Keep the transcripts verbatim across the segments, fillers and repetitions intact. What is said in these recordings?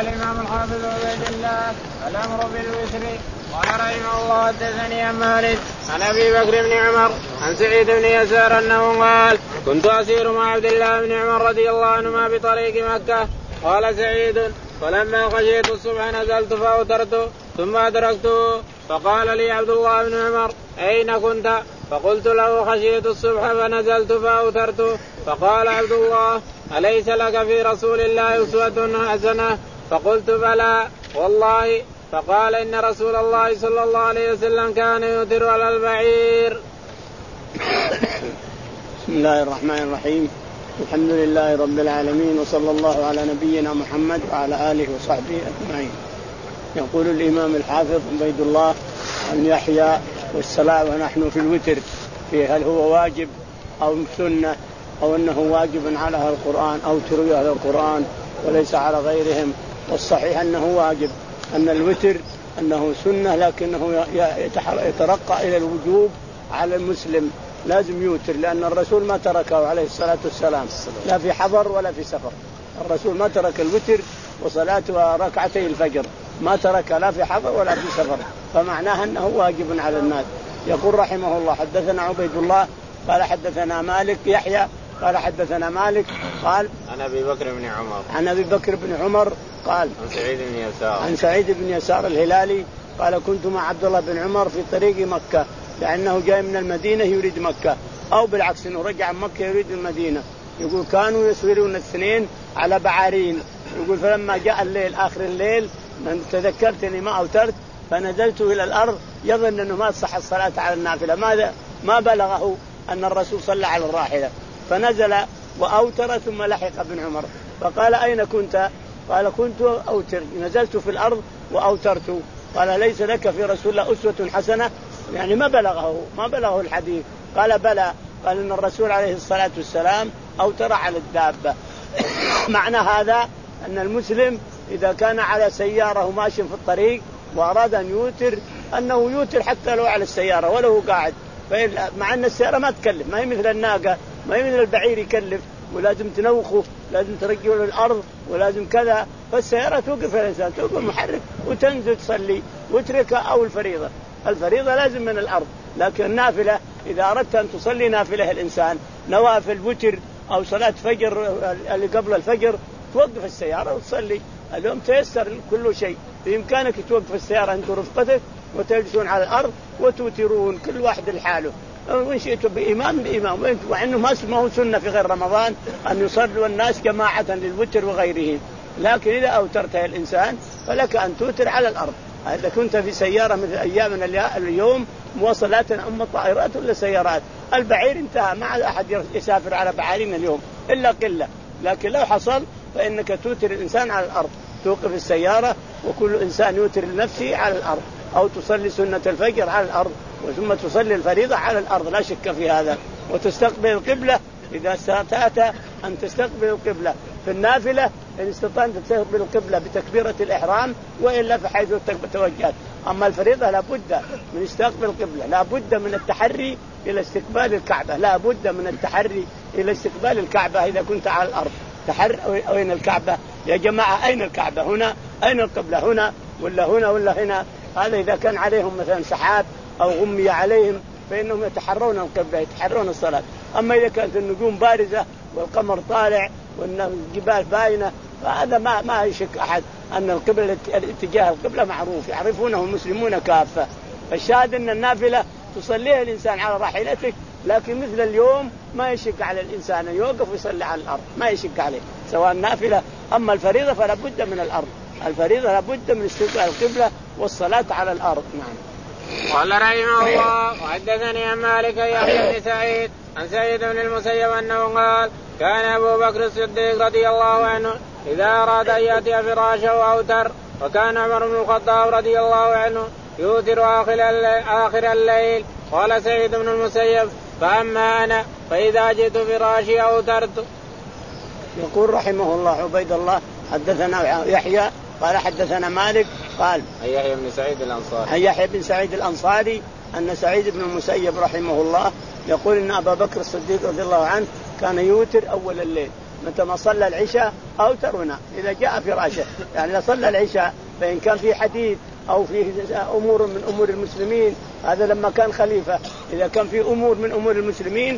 الإمام الحافظ عبيد الله الأمر بالوتر. قال رحمه الله حدثني عن مالك عن أبي بكر بن عمر عن سعيد بن يسار أنه قال كنت أسير مع عبد الله بن عمر رضي الله عنهما بطريق مكة. قال سعيد فلما خشيت الصبح نزلت فأوترت ثم أدركته فقال لي عبد الله بن عمر أين كنت؟ فقلت له خشيت الصبح فنزلت فأوترت. فقال عبد الله أليس لك في رسول الله أسوة حسنة؟ فقلت بلى والله. فقال إن رسول الله صلى الله عليه وسلم كان يوتر على البعير. بسم الله الرحمن الرحيم. الحمد لله رب العالمين وصلى الله على نبينا محمد وعلى آله وصحبه أجمعين. يقول الإمام الحافظ عبيد الله أن يحيى والصلاة ونحن في الوتر في هل هو واجب أو سنة أو أنه واجب على أهل القرآن أو تروي أهل القرآن وليس على غيرهم. والصحيح أنه واجب، أن الوتر أنه سنة لكنه يترقى إلى الوجوب على المسلم، لازم يوتر، لأن الرسول ما تركه عليه الصلاة والسلام لا في حضر ولا في سفر. الرسول ما ترك الوتر وصلاة ركعتي الفجر، ما ترك لا في حضر ولا في سفر، فمعناه أنه واجب على الناس. يقول رحمه الله حدثنا عبيد الله قال حدثنا مالك يحيى قال حدثنا مالك قال عن أبي بكر بن عمر عن أبي بكر بن عمر قال عن سعيد بن يسار عن سعيد بن يسار الهلالي قال كنت مع عبد الله بن عمر في طريق مكة، لأنه جاي من المدينة يريد مكة، أو بالعكس أنه رجع من مكة يريد المدينة. يقول كانوا يسيرون الاثنين على بعارين. يقول فلما جاء الليل آخر الليل من تذكرتني ما أوترت فنزلت إلى الأرض يظن أنه ما تصح الصلاة على النافلة، ماذا ما بلغه أن الرسول صلى على الراحلة، فنزل وأوتر ثم لحق ابن عمر. فقال أين كنت؟ قال كنت أوتر، نزلت في الأرض وأوترت. قال ليس لك في رسول الله أسوة حسنة؟ يعني ما بلغه ما بلغه الحديث. قال بلى. قال إن الرسول عليه الصلاة والسلام أوتر على الدابة. معنى هذا أن المسلم إذا كان على سيارة وماشي في الطريق وأراد أن يوتر أنه يوتر حتى لو على السيارة ولو قاعد، مع أن السيارة ما تكلف، ما هي مثل الناقة، ما هي مثل البعير يكلف ولازم تنوخه، لازم ترجعه للأرض ولازم كذا. فالسيارة توقف الإنسان، توقف المحرك وتنزل تصلي وتركها. أو الفريضة، الفريضة لازم من الأرض، لكن النافلة إذا أردت أن تصلي نافلة الإنسان نوافل وتر أو صلاة فجر اللي قبل الفجر توقف السيارة وتصلي. اليوم تيسر كل شيء، بإمكانك توقف السيارة أنت ورفقتك وتجلسون على الأرض وتوترون كل واحد لحاله، وإن شئتم بإمام بإمام، وإنه ما اسمه سنة في غير رمضان أن يصلوا الناس جماعة للوتر وغيره. لكن إذا أوترتها الإنسان فلك أن توتر على الأرض. إذا كنت في سيارة مثل أيامنا اليوم مواصلات أما طائرات ولا سيارات، البعير انتهى، ما عاد أحد يسافر على بعيرين اليوم إلا قلة. لكن لو حصل فإنك توتر الإنسان على الأرض، توقف السيارة وكل إنسان يوتر لنفسه على الأرض، أو تصلي سنة الفجر على الأرض ثم تصلي الفريضة على الأرض، لا شك في هذا. وتستقبل القبلة إذا استطعت أن تستقبل القبلة في النافلة، إن استطعت تستقبل القبلة بتكبيرة الإحرام، وإلا فحيث توجهت. أما الفريضة لابد من استقبال القبلة، لابد من التحري إلى استقبال الكعبة، لابد من التحري إلى استقبال الكعبة. إذا كنت على الأرض تحر أين الكعبة يا جماعة؟ أين الكعبة؟ هنا؟ أين القبلة؟ هنا ولا هنا ولا هنا؟ هذا إذا كان عليهم مثلا سحاب أو غمي عليهم فإنهم يتحرون القبلة، يتحرون الصلاة. أما إذا كانت النجوم بارزة والقمر طالع والجبال باينة فهذا ما ما يشك أحد أن القبلة اتجاه القبلة معروف، يعرفونه المسلمون كافة. فالشاهد أن النافلة تصليها الإنسان على راحلته، لكن مثل اليوم ما يشك على الإنسان أن يوقف ويصلي على الأرض، ما يشك عليه سواء النافلة. أما الفريضة فلا بد من الأرض، الفريضة لا بد من استقبال القبلة والصلاة على الأرض. نعم. قال رحمه الله وحدثني عن مالك يحيى بن سعيد عن سعيد بن المسيب أنه قال كان أبو بكر الصديق رضي الله عنه إذا أراد أن يأتي فراشه أوتر، وكان عمر بن الخطاب رضي الله عنه يوتر آخر الليل, آخر الليل. قال سعيد بن المسيب فأما أنا فإذا جئت فراشي أوترت. يقول رحمه الله عبيد الله حدثنا يحيى قال حدثنا مالك قال يحيى بن سعيد الأنصاري يحيى بن سعيد الأنصاري أن سعيد بن المسيب رحمه الله يقول إن أبا بكر الصديق رضي الله عنه كان يوتر أول الليل، متى ما صلى العشاء أوتر ونام إذا جاء فراشه. يعني إذا صلى العشاء فإن كان في حديث أو في أمور من أمور المسلمين، هذا لما كان خليفة، إذا كان في أمور من أمور المسلمين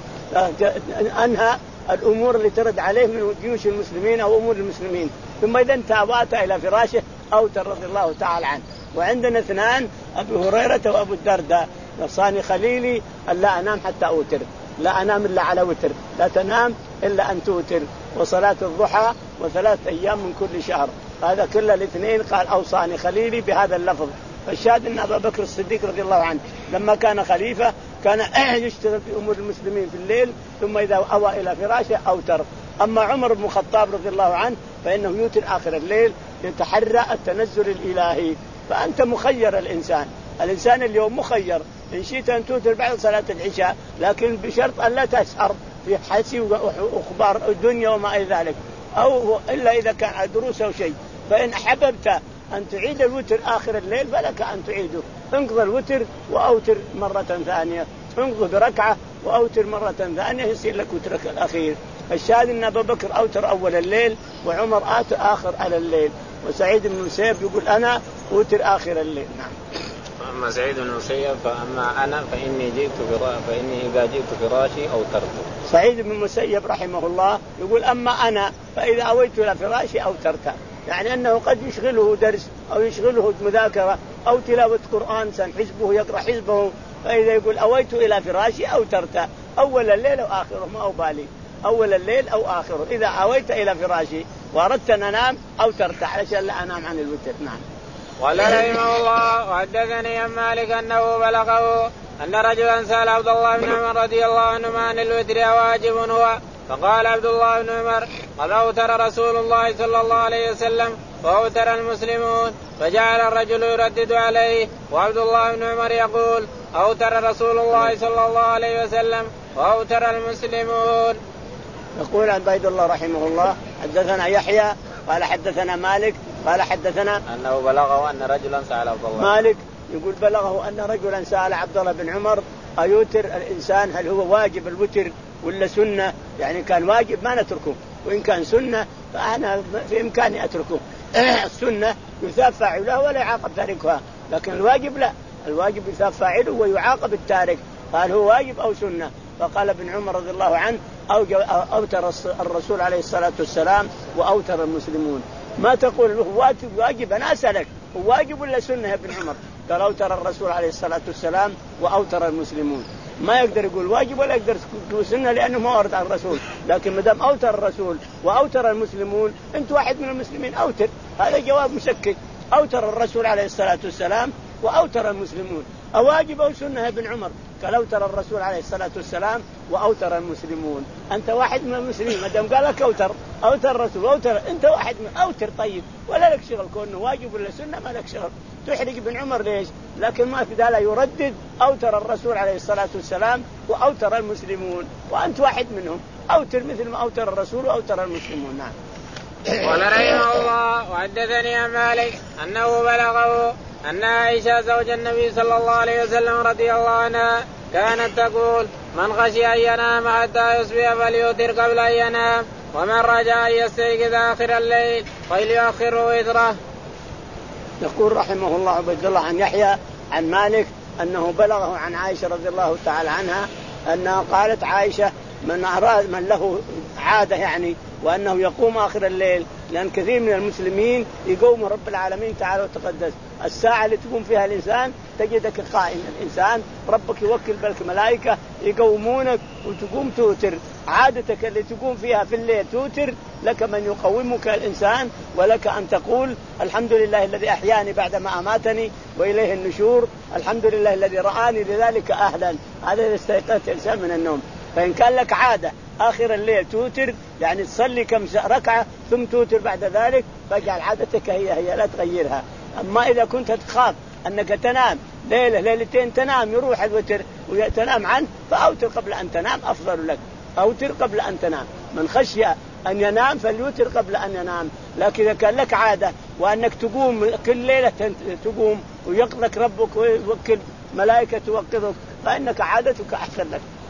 أنهى الأمور اللي ترد عليه من جيوش المسلمين أو أمور المسلمين، ثم إذا انتهى إلى فراشه أوتر رضي الله تعالى عنه. وعندنا اثنان، أبو هريرة وأبو الدرداء، نصاني خليلي ألا أنام حتى أوتر، لا أنام إلا على وتر، لا تنام إلا أن توتر، وصلاة الضحى وثلاث أيام من كل شهر. هذا كل الاثنين قال أوصاني خليلي بهذا اللفظ. فالشاهد أن أبا بكر الصديق رضي الله عنه لما كان خليفة كان يشتغل في أمور المسلمين في الليل، ثم إذا أوى إلى فراشه أوتر. أما عمر بن الخطاب رضي الله عنه فإنه يوتر آخر الليل، يتحرى التنزل الإلهي. فأنت مخير، الإنسان الإنسان اليوم مخير، إن شئت أن توتر بعد صلاة العشاء، لكن بشرط أن لا تسهر في حسي وأخبار الدنيا وما إلى ذلك، أو إلا إذا كان دروس أو شيء. فإن أحببت أن تعيد الوتر آخر الليل فلك أن تعيده، انقض الوتر وأوتر مرة ثانية، انقض بركعة وأوتر مرة ثانية، يصير لك وترك الأخير. الشاهد أن أبا بكر أوتر أول الليل، وعمر آتر آخر على الليل، وسعيد بن المسيب يقول أنا أوتر آخر الليل. نعم. أما سعيد بن المسيب فأما أنا فإني جئت فرا فإني إذا جئت فراشي أوترت. سعيد بن المسيب رحمه الله يقول أما أنا فإذا أويت إلى فراشي أوترت، يعني أنه قد يشغله درس أو يشغله مذاكرة أو تلاوة قرآن سن حزبه يقرأ حزبه، فإذا يقول أويت إلى فراشي أوترت، أول الليل أو آخره ما أبالي، أول الليل أو آخره، إذا أويت إلى فراشي وأردت أن أنام أوترت علشان لا أنام عن الوتر. نعم. قال رحمه الله وحدثني عن مالك أنه بلغه أن رجلا سأل عبد الله بن عمر رضي الله عنهما عن الوتر واجب هو، فقال عبد الله بن عمر قد أوتر رسول الله صلى الله عليه وسلم وأوتر المسلمون، فجعل الرجل يردد عليه، وعبد الله بن عمر يقول أوتر رسول الله صلى الله عليه وسلم وأوتر المسلمون. يقول عبد الله رحمه الله حدثنا يحيى قال حدثنا مالك قال حدثنا أنه بلغه أن رجلا سأل عبد الله. مالك يقول بلغه أن رجلا سأل عبد الله بن عمر أيوتر الإنسان، هل هو واجب الوتر ولا سنة؟ يعني كان واجب ما نتركه، وإن كان سنة فأنا في إمكاني أتركه. السنة يثاب فاعله ولا يعاقب تاركها، لكن الواجب لا، الواجب يثاب فاعله ويعاقب التارك. قال هو واجب أو سنة؟ فقال ابن عمر رضي الله عنه أوتر الرسول عليه الصلاة والسلام وأوتر المسلمون. ما تقول له واجب واجب، أنا أسألك هو واجب ولا سنة يا ابن عمر؟ قال أوتر الرسول عليه الصلاة والسلام وأوتر المسلمون. ما يقدر يقول واجب ولا يقدر يقول سنة لأنه ما ورد عن الرسول، لكن مدام أوتر الرسول وأوتر المسلمون أنت واحد من المسلمين أوتر. هذا جواب مسكت، أوتر الرسول عليه الصلاة والسلام وأوتر المسلمون. أواجب أو سنة يا ابن عمر؟ قال أوتر الرسول عليه الصلاة والسلام وأوتر المسلمون. أنت واحد من المسلمين، ما دام قال لك أوتر أوتر الرسول وأوتر أنت واحد من أوتر. طيب ولا لك شغل كونه واجب ولا سنة، ما لك شغل. تحرج ابن عمر ليش؟ لكن ما في ذلك يردد أوتر الرسول عليه الصلاة والسلام وأوتر المسلمون، وأنت واحد منهم، أوتر مثل ما أوتر الرسول وأوتر المسلمون. نعم. قال رحمه الله وحدثني عن مالك أنه بلغه أن عائشة زوج النبي صلى الله عليه وسلم رضي الله عنها كانت تقول من خشي أن ينام حتى يصبح فليوتر قبل أن ينام، ومن رجا أن يستيقظ آخر الليل فليؤخر وتره. يقول رحمه الله عبد الله عن يحيى عن مالك أنه بلغه عن عائشة رضي الله تعالى عنها أنها قالت عائشة من أراد من له عادة يعني وأنه يقوم آخر الليل، لأن كثير من المسلمين يقوم رب العالمين تعالى وتقدس الساعة اللي تقوم فيها الإنسان تجدك قائم الإنسان، ربك يوكل بالك ملائكة يقومونك وتقوم توتر. عادتك اللي تقوم فيها في الليل توتر، لك من يقومك الإنسان، ولك أن تقول الحمد لله الذي أحياني بعدما أماتني وإليه النشور، الحمد لله الذي رآني لذلك أهلا. هذا إذا استيقظت الإنسان من النوم. فإن كان لك عادة آخر الليل توتر، يعني تصلي كم ركعة ثم توتر بعد ذلك، فاجعل عادتك هي هي لا تغيرها. أما إذا كنت تخاف أنك تنام ليلة ليلتين تنام يروح الوتر وتنام عنه، فأوتر قبل أن تنام أفضل لك، أوتر قبل أن تنام. من خشي أن ينام فليوتر قبل أن ينام. لكن إذا كان لك عادة وأنك تقوم كل ليلة تقوم ويقظك ربك ويوكل ملائكة توقظك، فإنك عادتك أحسن لك.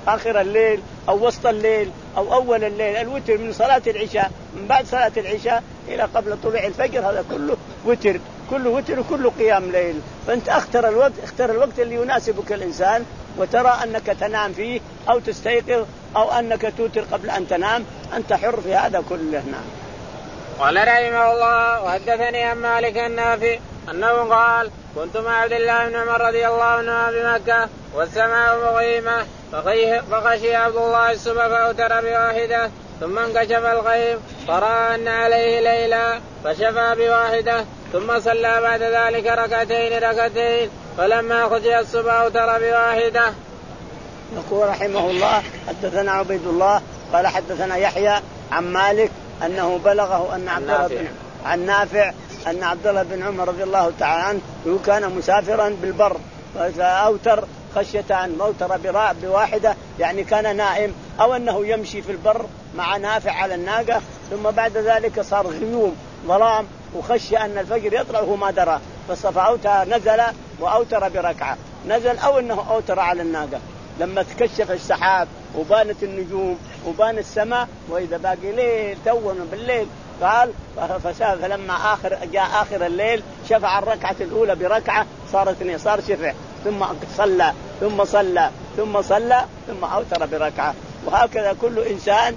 آخر الليل أو وسط الليل أو أول الليل. الوتر من صلاة العشاء، من بعد صلاة العشاء إلى قبل طلوع الفجر، هذا كله وتر، كله وتر وكله قيام ليل. فأنت اختر الوقت، اختر الوقت اللي يناسبك الإنسان وترى أنك تنام فيه أو تستيقظ أو أنك توتر قبل أن تنام، أنت حر في هذا كله. نعم. قال رحمه الله وحدثني عن مالك النافع أنه قال كنت مع عبد الله بن عمر رضي الله عنهما بمكة والسماء مغيمة فخشي عبد الله الصبح فأوتر بواحدة ثم انكشف الغيم فرأى أن عليه ليلة فشفى بواحدة ثم صلى بعد ذلك ركعتين ركعتين فلما خشي الصبح أوتر بواحدة. يقول رحمه الله حدثنا عبيد الله قال حدثنا يحيى عن مالك أنه بلغه أن عبد الله بن عن نافع أن عبد الله بن عمر رضي الله تعالى عنه كان مسافرا بالبر فأوتر خشية أن أوتر بواحدة، يعني كان نائم أو أنه يمشي في البر مع نافع على الناقة، ثم بعد ذلك صار غيوم ظلام وخشي أن الفجر يطلع وهو ما درى، فأوتر نزل وأوتر بركعة، نزل أو أنه أوتر على الناقة. لما تكشف السحاب وبانت النجوم وبان السماء وإذا باقي ليل تونا بالليل قال فساف، فلما آخر جاء آخر الليل شفع الركعة الأولى بركعة صار اثنين، صار شفع، ثم صلى ثم صلى ثم صلى ثم أوتر بركعة. وهكذا كل إنسان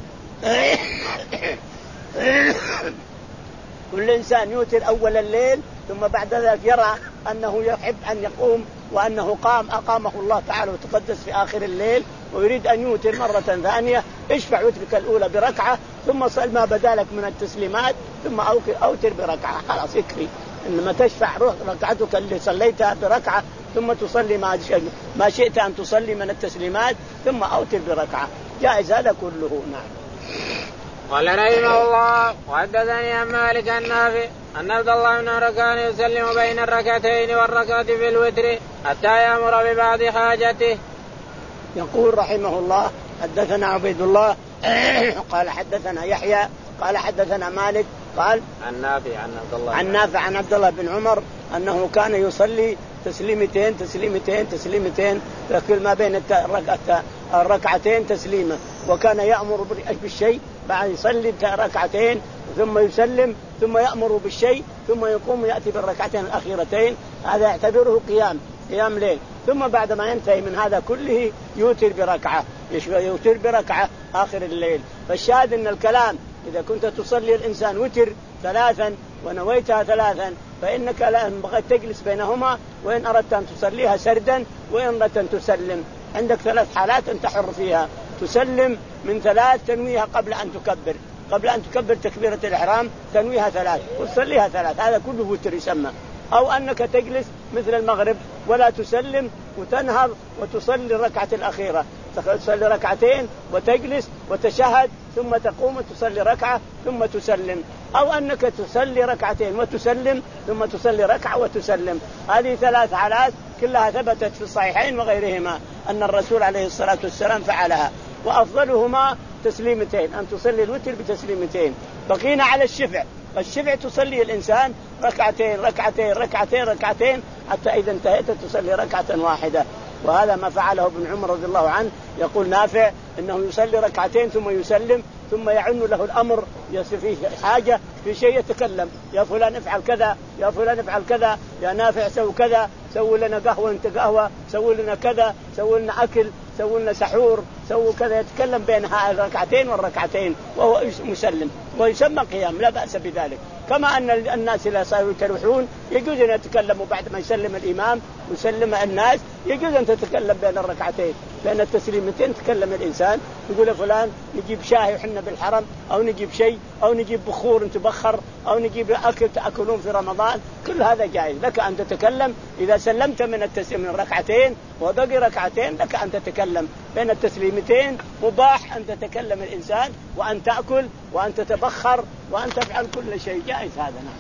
كل إنسان يوتر أول الليل ثم بعد ذلك يرى أنه يحب أن يقوم وأنه قام أقامه الله تعالى وتقدس في آخر الليل ويريد أن يوتر مرة ثانية، اشفع وترك الأولى بركعة ثم صل ما بدالك من التسليمات ثم أوتر بركعة، خلاص يكفي. إنما تشفع ركعتك اللي صليتها بركعة ثم تصلي ما شئت أن تصلي من التسليمات ثم أوتر بركعة، جائز هذا كله. نعم. قال رحمه الله وحدثني عن مالك النافع أن عبد الله بن عمر كان يسلم بين الركعتين والركعة في الوتر حتى يأمر ببعض حاجته. يقول رحمه الله حدثنا عبيد الله قال حدثنا يحيى قال حدثنا مالك قال عن نافع عن عبد الله عن نافع عن عبد الله بن عمر أنه كان يصلي تسليمتين تسليمتين تسليمتين لكل ما بين الركعتين تسليمة، وكان يأمر بالشيء بعد يصلي ركعتين ثم يسلم ثم يأمر بالشيء ثم يقوم يأتي بالركعتين الأخيرتين، هذا يعتبره قيام قيام ليل. ثم بعد ما ينتهي من هذا كله يوتر بركعة، يوتر بركعة آخر الليل. فالشاهد أن الكلام إذا كنت تصلي الإنسان وتر ثلاثا ونويتها ثلاثا فإنك لا ينبغي تجلس بينهما، وإن أردت أن تصليها سردا وإن أردت أن تسلم. عندك ثلاث حالات أنت حر فيها، تسلم من ثلاث تنويها قبل أن تكبر، قبل أن تكبر تكبيرة الإحرام تنويها ثلاث وتصليها ثلاث، هذا كله وتر يسمى. أو أنك تجلس مثل المغرب ولا تسلم وتنهض وتصلي الركعة الأخيرة، تصلي ركعتين وتجلس وتشهد ثم تقوم وتصلي ركعة ثم تسلم. أو أنك تصلي ركعتين وتسلم ثم تصلي ركعة وتسلم. هذه ثلاث حالات كلها ثبتت في الصحيحين وغيرهما أن الرسول عليه الصلاة والسلام فعلها، وأفضلهما تسليمتين، أن تصلي الوتر بتسليمتين. بقينا على الشفع، الشفع تصلي الإنسان ركعتين ركعتين ركعتين ركعتين حتى إذا انتهيت تصلي ركعة واحدة، وهذا ما فعله ابن عمر رضي الله عنه. يقول نافع إنه يصلي ركعتين ثم يسلم ثم يعن له الأمر، في حاجة في شيء يتكلم، يا فلان افعل كذا، يا فلان افعل كذا، يا نافع سوي كذا، سوي لنا قهوة انت قهوة، سوي لنا كذا، سوي لنا أكل، سوي لنا سحور، سوي كذا، يتكلم بين الركعتين والركعتين وهو مسلم، ويسمى قيام لا بأس بذلك. كما أن الناس لا صاروا يتروحون يجوز أن يتكلموا بعد ما يسلم الإمام ويسلم الناس، يجوز أن تتكلم بين الركعتين، بين التسليمتين تكلم الإنسان يقول فلان نجيب شاي وحنا بالحرم، أو نجيب شيء، أو نجيب بخور تبخر، أو نجيب أكل تأكلون في رمضان، كل هذا جائز لك أن تتكلم. إذا سلمت من التسليم من ركعتين وبقي ركعتين لك أن تتكلم بين التسليمتين، مباح أن تتكلم الإنسان وأن تأكل وأن تتبخر وأن تفعل كل شيء جائز هذا. نعم.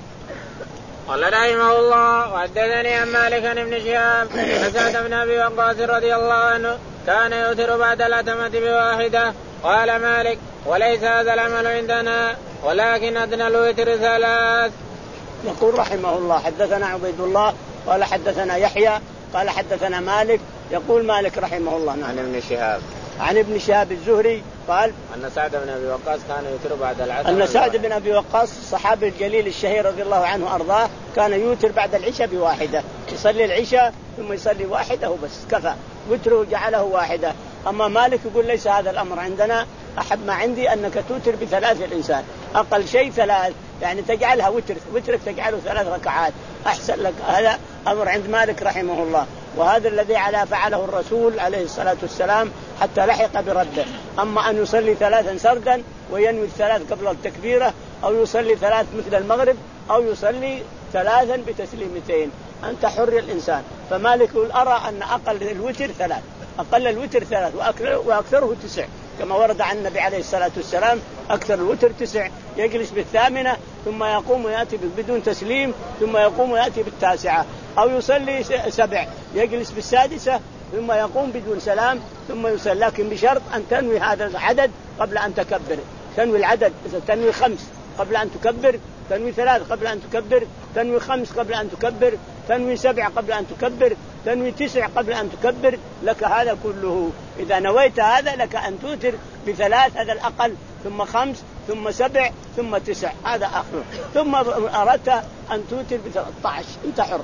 قال رحمه الله وحدثني عن مالك بن شهاب أن سعد بن أبي وقاص رضي الله عنه كان يوتر بعد الأتمة بواحدة. قال مالك وليس هذا العمل عندنا ولكن أدنى الوتر ثلاث. يقول رحمه الله حدثنا عبيد الله قال حدثنا يحيى قال حدثنا مالك. يقول مالك رحمه الله عن ابن شهاب عن ابن شهاب الزهري قال أن سعد بن أبي وقاص كان يوتر بعد العشاء. أن سعد بن أبي وقاص الصحابي الجليل الشهير رضي الله عنه أرضاه كان يوتر بعد العشاء بواحدة، يصلي العشاء ثم يصلي واحدة وبس كفى، وتره جعله واحدة. أما مالك يقول ليس هذا الأمر عندنا، أحب ما عندي أنك توتر بثلاث الإنسان، أقل شيء ثلاث، يعني تجعلها وتر، وترك تجعله ثلاث ركعات أحسن لك. هذا أمر عند مالك رحمه الله، وهذا الذي على فعله الرسول عليه الصلاة والسلام حتى لحق برده. أما أن يصلي ثلاثا سردا وينوي الثلاث قبل التكبيرة، أو يصلي ثلاث مثل المغرب، أو يصلي ثلاثا بتسليمتين، أنت حر الإنسان. فمالك يقول أرى أن أقل الوتر ثلاث، أقل الوتر ثلاث وأكثره تسع، كما ورد عن النبي عليه الصلاة والسلام أكثر الوتر تسع. يجلس بالثامنة ثم يقوم ويأتي بدون تسليم، ثم يقوم ويأتي بالتاسعة، أو يصلي سبع يجلس بالسادسة ثم يقوم بدون سلام ثم يصلي، لكن بشرط أن تنوي هذا العدد قبل أن تكبر. تنوي العدد، إذا تنوي خمس قبل أن تكبر، تنوي ثلاث قبل أن تكبر، تنوي خمس قبل أن تكبر، تنوي سبع قبل أن تكبر، تنوي تسع قبل أن تكبر، لك هذا كله. إذا نويت هذا لك أن توتر بثلاث، هذا الأقل، ثم خمس، ثم سبع، ثم تسع، هذا آخره. ثم أردت أن توتر بثلاثة عشر، أنت حر.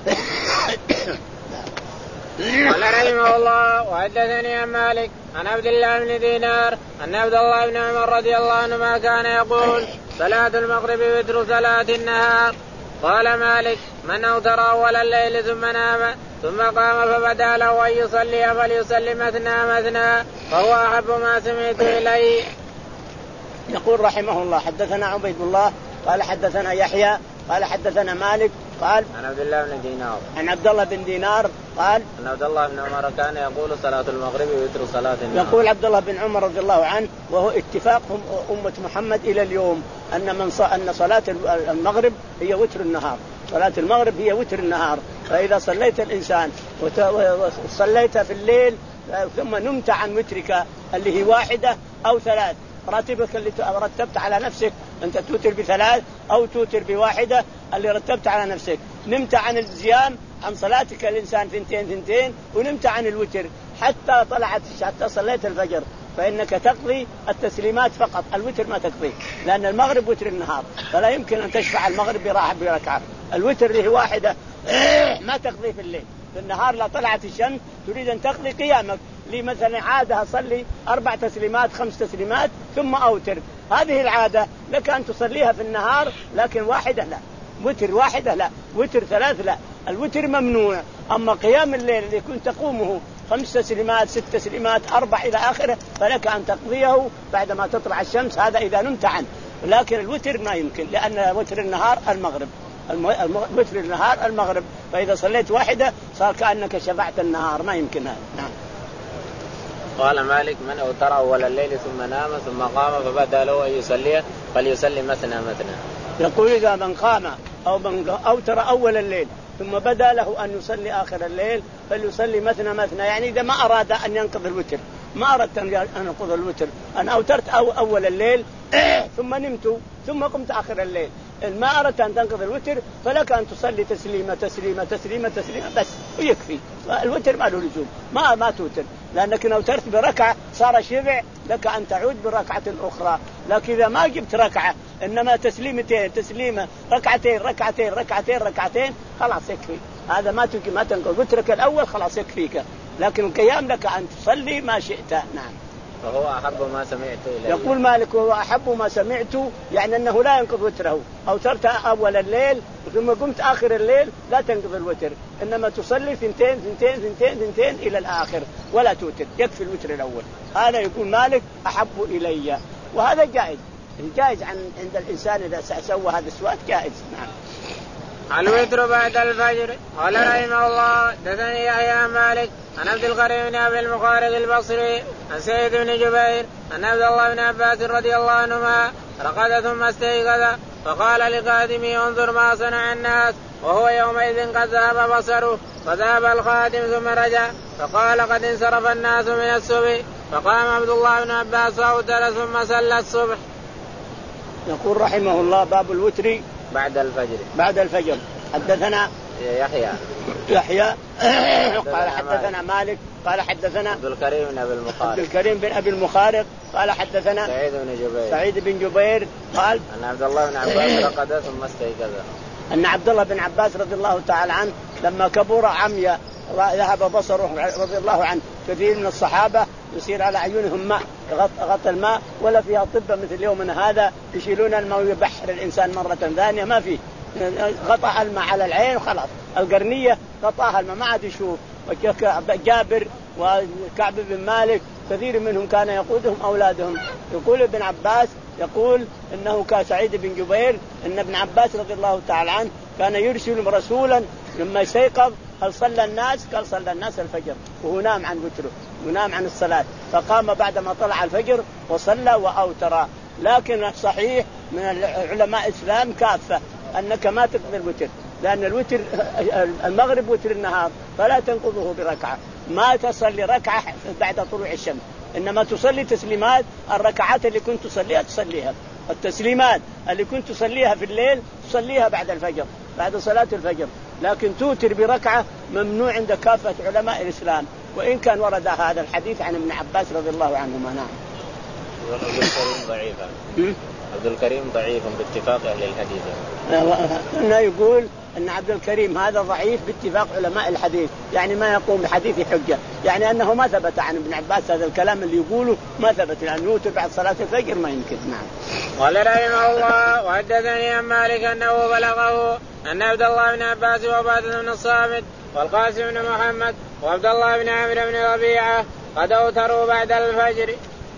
قال رحمه الله وحدثني عن مالك عن عبد الله بن دينار أن عبد الله بن عمر رضي الله عنهما كان يقول صلاة المغرب وتر صلاة النهار. قال مالك من أوتر أول الليل ثم نام ثم قام فبدا له أن يصلي فليصلي مثنى مثنى فهو أحب ما سمعت إليه. يقول رحمه الله حدثنا عبيد الله قال حدثنا يحيى قال حدثنا مالك قال عن عبد الله بن دينار عن عبد الله بن دينار قال أن عبد الله بن عمر كان يقول صلاة المغرب وتر صلاة النهار. يقول عبد الله بن عمر رضي الله عنه، وهو اتفاق أمة محمد إلى اليوم أن من ص... أن صلاة المغرب هي وتر النهار، صلاة المغرب هي وتر النهار. فإذا صليت الإنسان وت... وصليت في الليل ثم نمت عن وترك اللي هي واحدة أو ثلاث، راتبك اللي رتبت على نفسك أنت توتر بثلاث أو توتر بواحدة اللي رتبت على نفسك، نمت عن الزيام عن صلاتك الإنسان ثنتين ثنتين ونمت عن الوتر حتى طلعت حتى صليت الفجر، فإنك تقضي التسليمات فقط، الوتر ما تقضي، لأن المغرب وتر النهار، فلا يمكن أن تشفع المغرب براحة بركعة. الوتر اللي هي واحدة ما تقضي في الليل، في النهار لا طلعت الشمس تريد أن تقضي قيامك، لي مثلا عادة أصلي أربع تسليمات خمس تسليمات ثم أوتر، هذه العادة لك أن تصليها في النهار، لكن واحدة لا، وتر واحدة لا، وتر ثلاث لا، الوتر ممنوع. أما قيام الليل اللي كنت تقومه خمس تسليمات ست تسليمات أربع إلى آخره فلك أن تقضيه بعدما تطلع الشمس، هذا إذا نمت عنه، لكن الوتر ما يمكن، لأن وتر النهار المغرب، وتر النهار المغرب، فإذا صليت واحدة صار كأنك شفعت النهار، ما يمكن هذا. نعم. قال مالك من أوتر أول الليل ثم نام ثم قام فبدا له أن يصلي فليصلي مثنى مثنى. يقول إذا من قام أو من أوتر أول الليل ثم بدا له أن يصلي آخر الليل فليصلي مثنى مثنى، يعني إذا ما أراد أن ينقض الوتر، ما أردت أن ينقض الوتر، أنا أوترت أو أول الليل ثم نمت ثم قمت آخر الليل، ما أردت أن تنقض الوتر فلك أن تصلي تسليمة تسليمة تسليمة تسليمة بس ويكفي، الوتر ما له لزوم، ما ما توتر، لأنك أوترت بركعة صار شبع، لك أن تعود بركعة أخرى. لكن إذا ما جبت ركعة إنما تسليمتين تسليمة ركعتين ركعتين ركعتين ركعتين خلاص يكفي، هذا ما تجي ما تنقض وترك الأول خلاص يكفيك، لكن القيام لك أن تصلي ما شئت. نعم. فهو أحب ما سمعت إليه. يقول مالك وهو أحب ما سمعت، يعني أنه لا ينقض وتره، أو ترت أول الليل ثم قمت آخر الليل لا تنقض الوتر، إنما تصلي ثنتين ثنتين ثنتين ثنتين إلى الآخر ولا توتر، يكفي الوتر الأول. هذا يقول مالك أحب إلي، وهذا جائز، جائز عن عند الإنسان إذا سوى هذا السؤال جائز. نعم. الوتر بعد الفجر. قال رحمه الله حدثني يحيى مالك عن عبد الغني بن ابي المخارق البصري عن سعيد بن جبير ان عبد الله بن عباس رضي الله عنهما رقد ثم استيقظ فقال لخادمه انظر ما صنع الناس، وهو يومئذ قد ذهب بصره، فذهب الخادم ثم رجع فقال قد انصرف الناس من الصبح، فقام عبد الله بن عباس فأوتر ثم صلى الصبح. يقول رحمه الله باب الوتر بعد الفجر. بعد الفجر. حدثنا يحيى يحيى قال حدثنا مالك قال حدثنا عبد الكريم بن أبي المخارق عبد الكريم بن أبي المخارق قال حدثنا سعيد بن جبير سعيد بن جبير قال أن عبد الله بن عباس رقد ثم استيقظ أن عبد الله بن عباس رضي الله تعالى عنه لما كبر عمي ذهب بصره رضي الله عنه. كثير من الصحابة يصير على عيونهم ماء غطى الماء ولا فيها طب مثل يومنا هذا يشيلون الماء ويبحر الإنسان مرة ثانية ما في غطى الماء على العين خلاص القرنية غطاها الماء ما عاد يشوف. جابر وكعب بن مالك كثير منهم كان يقودهم أولادهم. يقول ابن عباس يقول إنه كان سعيد بن جبير إن ابن عباس رضي الله تعالى عنه كان يرسل رسولا لما يستيقظ هل صلى الناس؟ قال صلى الناس الفجر وهو نام عن وتره ونام عن الصلاة فقام بعدما طلع الفجر وصلى وأوتر. لكن صحيح من علماء الإسلام كافة أنك ما تقضي الوتر لأن الوتر المغرب وتر النهار فلا تنقضه بركعة ما تصلي ركعة بعد طلوع الشمس إنما تصلي تسليمات. الركعات اللي كنت تصليها تصليها التسليمات اللي كنت تصليها في الليل تصليها بعد الفجر بعد صلاة الفجر. لكن توتر بركعة ممنوع عند كافة علماء الإسلام وإن كان ورد هذا الحديث عن ابن عباس رضي الله عنهما. نعم. عبد الكريم ضعيفا عبد الكريم ضعيف باتفاق أهل الحديث. هنا يقول أن عبد الكريم هذا ضعيف باتفاق علماء الحديث يعني ما يقوم بحديث حجة يعني أنه ما ثبت عن ابن عباس هذا الكلام اللي يقوله ما ثبت لأنه يوتر بعد صلاة الفجر ما يمكن. نعم. قال رحمه الله وحدثني عن مالك أنه بلغه أن عبد الله بن عباس وعبادة بن الصامت والقاسم بن محمد وعبد الله بن عمرو بن ربيعة قد أوتروا بعد الفجر.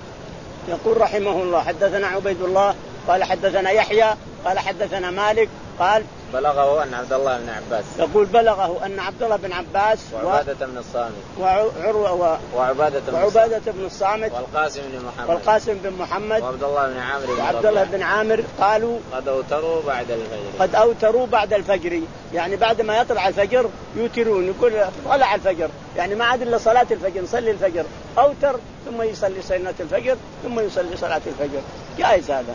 يقول رحمه الله حدثنا عبيد الله قال حدثنا يحيى قال حدثنا مالك قال بلغه أن عبد الله بن عباس يقول بلغه أن عبد الله بن عباس وعبادة بن الصامت وعروة و... وعبادة بن وعبادة بن الصامت والقاسم بن محمد والقاسم بن محمد وعبد الله بن عامر وعبد الله بن عامر قالوا قد أوتروا بعد الفجر قد أوتروا بعد الفجر يعني بعد ما يطلع الفجر يوترون. يقول طلع الفجر يعني ما عاد إلا صلاة الفجر نصلي الفجر أوتر ثم يصلي سنة الفجر ثم يصلي صلاة الفجر جائز هذا.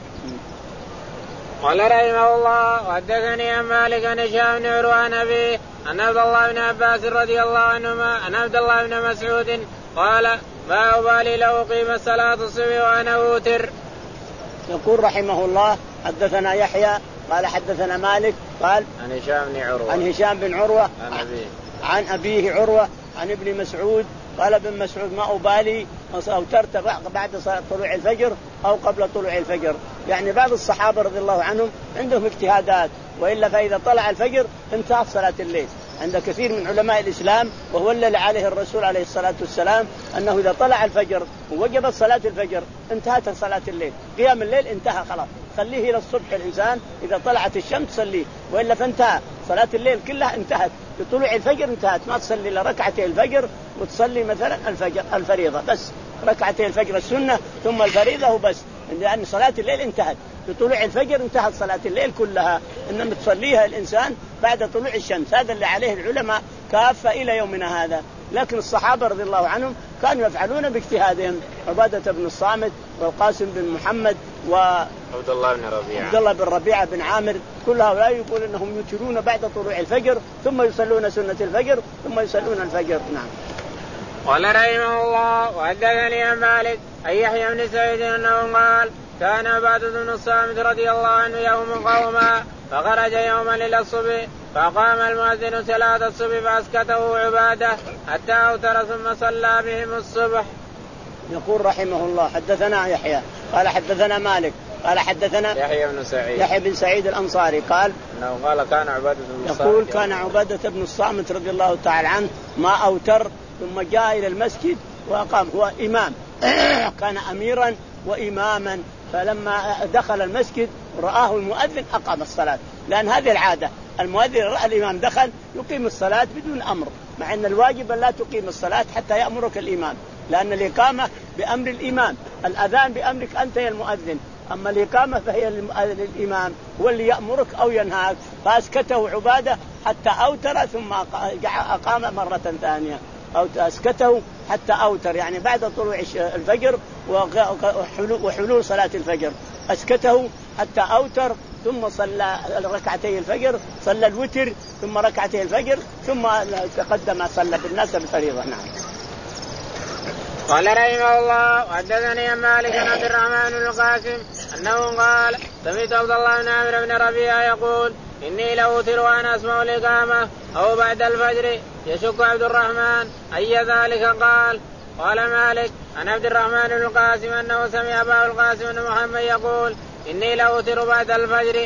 قال رحمه الله وحدثني عن مالك عن هشام بن عروة عن أبيه أن عبد الله بن عباس رضي الله عنهما أن عبد الله بن مسعود قال ما أبالي لو قيم الصلاة الصبح وأنا أوتر. يقول رحمه الله حدثنا يحيى قال حدثنا مالك قال عن هشام بن عروة عن هشام بن عروة عن أبيه عن أبيه عروة عن ابن مسعود قال ابن مسعود ما أبالي أوترت بعد طلوع الفجر أو قبل طلوع الفجر. يعني بعض الصحابة رضي الله عنهم عندهم اجتهادات وإلا فإذا طلع الفجر انتهت صلاة الليل. عند كثير من علماء الإسلام وهو الذي عليه الرسول عليه الصلاة والسلام أنه إذا طلع الفجر ووجبت صلاة الفجر انتهت صلاة الليل. قيام الليل انتهى خلاص خليه إلى الصبح الإنسان إذا طلعت الشمس صليه وإلا فانتهى صلاة الليل كلها انتهت. بطلوع الفجر انتهت ما تصلي إلا ركعتي الفجر وتصلي مثلا الفجر الفريضة بس ركعتي الفجر السنة ثم الفريضة وبس لأن صلاة الليل انتهت. بطلوع الفجر انتهت صلاة الليل كلها إنما تصليها الإنسان بعد طلوع الشمس. هذا اللي عليه العلماء كافة إلى يومنا هذا. لكن الصحابة رضي الله عنهم كانوا يفعلون باجتهادهم. عبادة بن الصامت والقاسم بن محمد وعبد الله بن ربيعة عبد الله بن ربيعة بن عامر كل هؤلاء يقول أنهم يوترون بعد طلوع الفجر ثم يصلون سنة الفجر ثم يصلون الفجر. نعم. قال رحمه الله وحدثني عن مالك أن يحيى بن سعيد أنه قال كان عبادة بن الصامت رضي الله عنه يوم قوما فخرج يوما إلى الصبح فقام المؤذن صلاة الصبح فأسكته عبادة حتى أوتر ثم صلى بهم الصبح. يقول رحمه الله حدثنا يحيى قال حدثنا مالك قال حدثنا يحيى بن سعيد يحيى بن سعيد الأنصاري قال انه قال كان عبادة بن الصامت يقول كان عبادة بن الصامت رضي الله تعالى عنه ما أوتر ثم جاء إلى المسجد وقام هو إمام كان أميرا وإماما فلما دخل المسجد رآه المؤذن أقام الصلاة لأن هذه العادة المؤذن رأى الإمام دخل يقيم الصلاة بدون أمر مع أن الواجب لا تقيم الصلاة حتى يأمرك الإمام لأن الإقامة بأمر الإمام الأذان بأمرك أنت يا المؤذن أما الإقامة فهي للإمام هو اللي يأمرك أو ينهاك. فأسكته عبادة حتى أوتر ثم أقام مرة ثانية أو أسكته حتى أوتر يعني بعد طلوع الفجر وحلول صلاة الفجر أسكته حتى أوتر ثم صلى ركعتي الفجر، صلى الوتر ثم ركعتي الفجر، ثم تقدم صلى بالناس بالفريضة. نعم. قال رحمه الله وحدثني عن مالك بن عبد الرحمن بن القاسم أنه قال سمعت عبد الله بن عمرو بن ربيعة يقول إني لأوتر وأنا أسمع الإقامة أو بعد الفجر. يشك عبد الرحمن أي ذلك قال. قال مالك عن عبد الرحمن بن القاسم أنه سمع أبا القاسم بن محمد يقول إني لأوتر بعد الفجر.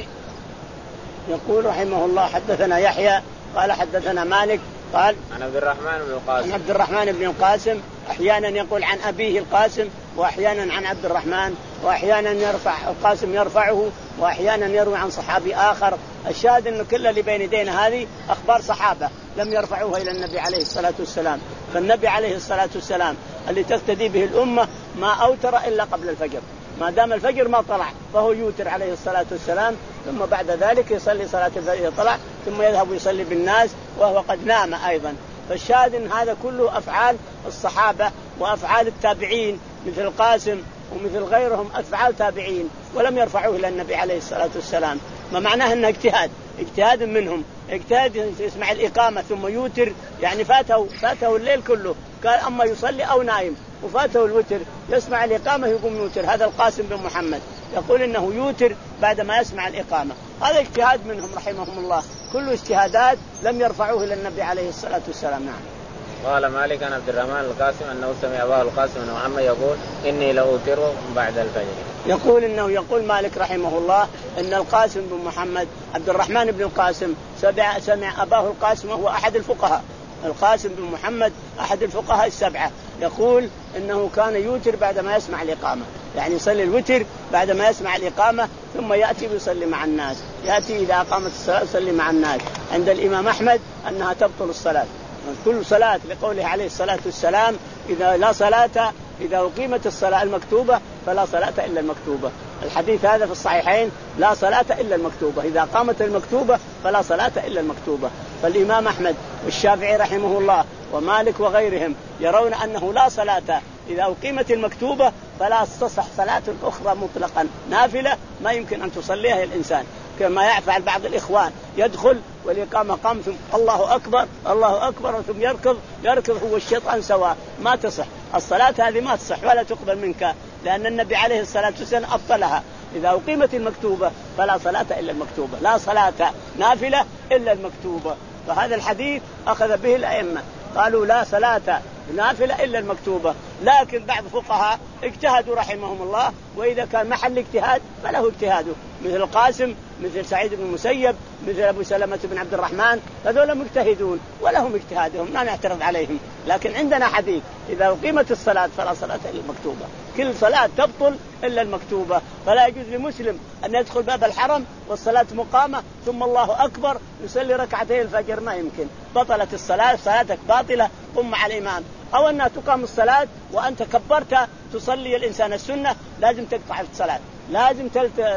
يقول رحمه الله حدثنا يحيى قال حدثنا مالك قال عن عبد الرحمن بن القاسم عن عبد الرحمن بن القاسم أحيانا يقول عن أبيه القاسم وأحيانا عن عبد الرحمن وأحيانا يرفع القاسم يرفعه وأحيانا يروي عن صحابي آخر. الشاهد أن كل اللي بين يدينا هذه أخبار صحابة لم يرفعوها إلى النبي عليه الصلاة والسلام. فالنبي عليه الصلاة والسلام اللي تقتدي به الأمة ما أوتر إلا قبل الفجر، ما دام الفجر ما طلع فهو يوتر عليه الصلاة والسلام، ثم بعد ذلك يصلي صلاة الفجر طلع ثم يذهب يصلي بالناس وهو قد نام أيضا. فالشاهد أن هذا كله أفعال الصحابة وأفعال التابعين مثل القاسم ومثل غيرهم أفعال تابعين ولم يرفعوه إلى النبي عليه الصلاة والسلام. ما معناه أنه اجتهاد اجتهاد منهم، اجتهاد يسمع الإقامة ثم يوتر، يعني فاته فاته الليل كله قال أما يصلي أو نايم وفاته الوتر يسمع الإقامة يقوم يوتر. هذا القاسم بن محمد يقول إنه يوتر بعد ما يسمع الإقامة. هذا اجتهاد منهم رحمهم الله، كل اجتهادات لم يرفعوه إلى النبي عليه الصلاة والسلام. نعم. قال مالك عن عبد الرحمن القاسم أنه سمع أباه القاسم بن محمد يقول إني لأوتر بعد الفجر. يقول إنه يقول مالك رحمه الله إن القاسم بن محمد عبد الرحمن بن القاسم سمع, سمع أباه القاسم وهو أحد الفقهاء. القاسم بن محمد أحد الفقهاء السبعة يقول إنه كان يوتر بعد ما يسمع الإقامة، يعني يصلي الوتر بعد ما يسمع الإقامة ثم يأتي ويصلي مع الناس. يأتي إذا أقامت الصلاة يصلي مع الناس. عند الإمام أحمد أنها تبطل الصلاة كل صلاة لقوله عليه الصلاة والسلام إذا لا صلاة إذا أقيمت الصلاة المكتوبة فلا صلاة إلا المكتوبة. الحديث هذا في الصحيحين لا صلاة إلا المكتوبة، إذا قامت المكتوبة فلا صلاة إلا المكتوبة. فالإمام أحمد والشافعي رحمه الله ومالك وغيرهم يرون أنه لا صلاة إذا أقيمت المكتوبة فلا تصح صلاة أخرى مطلقا نافلة ما يمكن أن تصليها الإنسان، كما يفعل بعض الإخوان يدخل والإقامة قام ثم الله أكبر الله أكبر ثم يركض يركض هو الشيطان سواء. ما تصح الصلاة هذه، ما تصح ولا تقبل منك، لأن النبي عليه الصلاة والسلام أبطلها. إذا أقيمت المكتوبة فلا صلاة إلا المكتوبة، لا صلاة نافلة إلا المكتوبة. فهذا الحديث أخذ به الأئمة قالوا لا صلاة نافلة إلا المكتوبة. لكن بعض فقهاء اجتهدوا رحمهم الله، وإذا كان محل اجتهاد فله اجتهاده، مثل القاسم مثل سعيد بن المسيب مثل أبو سلمة بن عبد الرحمن، هذول مجتهدون ولهم اجتهادهم لا نعترض عليهم. لكن عندنا حديث إذا أقيمت الصلاة فلا صلاة إلا المكتوبة، كل صلاة تبطل إلا المكتوبة. فلا يجوز لمسلم أن يدخل باب الحرم والصلاة مقامة ثم الله أكبر يصلي ركعتي الفجر، ما يمكن، بطلت الصلاة، صلاتك باطلة، قم مع الإمام. أو أنها تقام الصلاة وأنت كبرت تصلي الإنسان السنة لازم تقطع الصلاة، لازم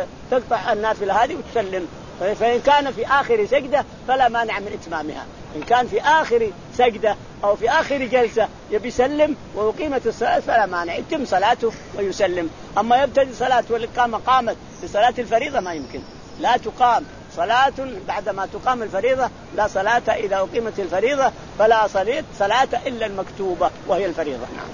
تقطع النافلة هذه وتسلم. فإن كان في آخر سجدة فلا مانع من إتمامها، إن كان في آخر سجدة أو في آخر جلسة يبي يسلم ويقيمت الصلاة فلا مانع، يتم صلاته ويسلم. أما يبتدي صلاة والإقامة قامت لصلاة الفريضة ما يمكن، لا تقام صلاة بعدما تقام الفريضة، لا صلاة إذا أقيمت الفريضة فلا صلاة صلاة إلا المكتوبة وهي الفريضة. نعم.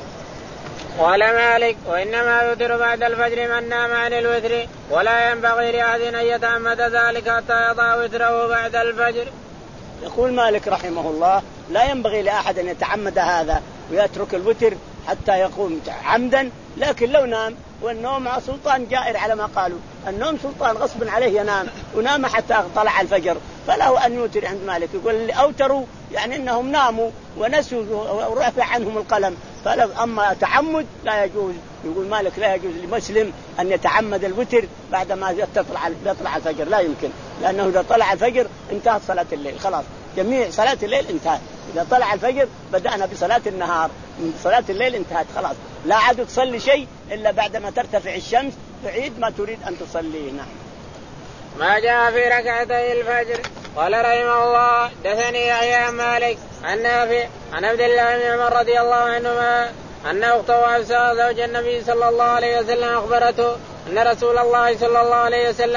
قال مالك وإنما يوتر بعد الفجر من نام عن الوتر ولا ينبغي لأحد أن يتعمد ذلك حتى يضع وتره بعد الفجر. يقول مالك رحمه الله لا ينبغي لأحد أن يتعمد هذا ويترك الوتر حتى يقوم عمدا، لكن لو نام، والنوم سلطان جائر على ما قالوا، النوم سلطان غصب عليه ينام ونام حتى طلع الفجر، فله أن يوتر. عند مالك يقول اللي أوتروا يعني إنهم ناموا ونسوا ورفع عنهم القلم، فلو أما تعمد لا يجوز. يقول مالك لا يجوز لمسلم أن يتعمد الوتر بعد ما يطلع يطلع الفجر، لا يمكن، لأنه إذا طلع الفجر انتهت صلاة الليل خلاص، جميع صلاة الليل انتهت. إذا طلع الفجر بدأنا بصلاة النهار، من صلاة الليل انتهت خلاص، لا عاد تصلي شيء إلا بعدما ترتفع الشمس تعيد ما تريد أن تصليه. نعم. ما جاء في ركعتي الفجر. قال رحمه الله دثني يحيى عن مالك عن نافع عن عبد الله بن عمر رضي الله عنهما أن أخته حفصة زوج النبي صلى الله عليه وسلم أخبرته أن رسول الله صلى الله عليه وسلم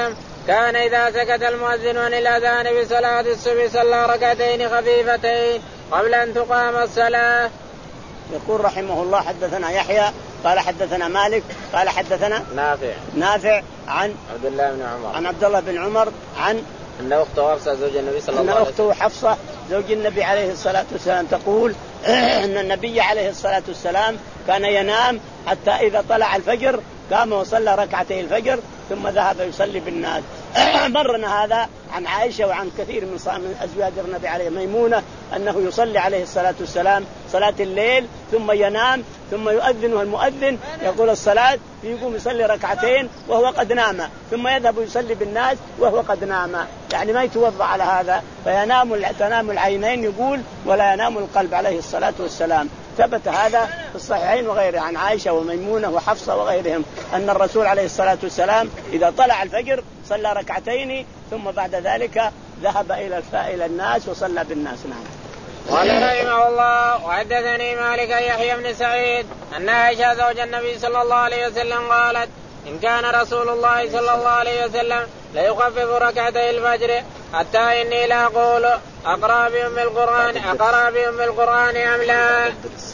كان إذا سكت المؤذن عن الأذان بصلاة الصبح صلى ركعتين خفيفتين قبل أن تقام الصلاة. يقول رحمه الله حدثنا يحيى قال حدثنا مالك قال حدثنا نافع نافع عن عبد الله بن عمر عن عبد الله بن عمر عن أن أخته حفصة زوج النبي صلى الله عليه وسلم أن أخته حفصة زوج النبي عليه الصلاة والسلام تقول أن النبي عليه الصلاة والسلام كان ينام حتى إذا طلع الفجر قام وصلى ركعتي الفجر ثم ذهب يصلي بالناس. مرنا هذا عن عائشة وعن كثير من أزواج النبي عليه ميمونة أنه يصلي عليه الصلاة والسلام صلاة الليل ثم ينام ثم يؤذنه المؤذن يقول الصلاة يقوم يصلي ركعتين وهو قد نام ثم يذهب يصلي بالناس وهو قد نام، يعني ما يتوضأ على هذا فينام تنام العينين يقول ولا ينام القلب عليه الصلاة والسلام. ثبت هذا في الصحيحين وغيره عن عائشة وميمونة وحفصة وغيرهم أن الرسول عليه الصلاة والسلام إذا طلع الفجر صلى ركعتين ثم بعد ذلك ذهب إلى إلى الناس وصلى بالناس. نعم. قال رحمه الله وحدثني مالك يحيى بن سعيد أن عائشة زوج النبي صلى الله عليه وسلم قالت إن كان رسول الله صلى الله عليه وسلم ليخفف ركعتي الفجر حتى إني لا أقول أقرأ بأم القرآن أقرأ بأم القرآن أم لا.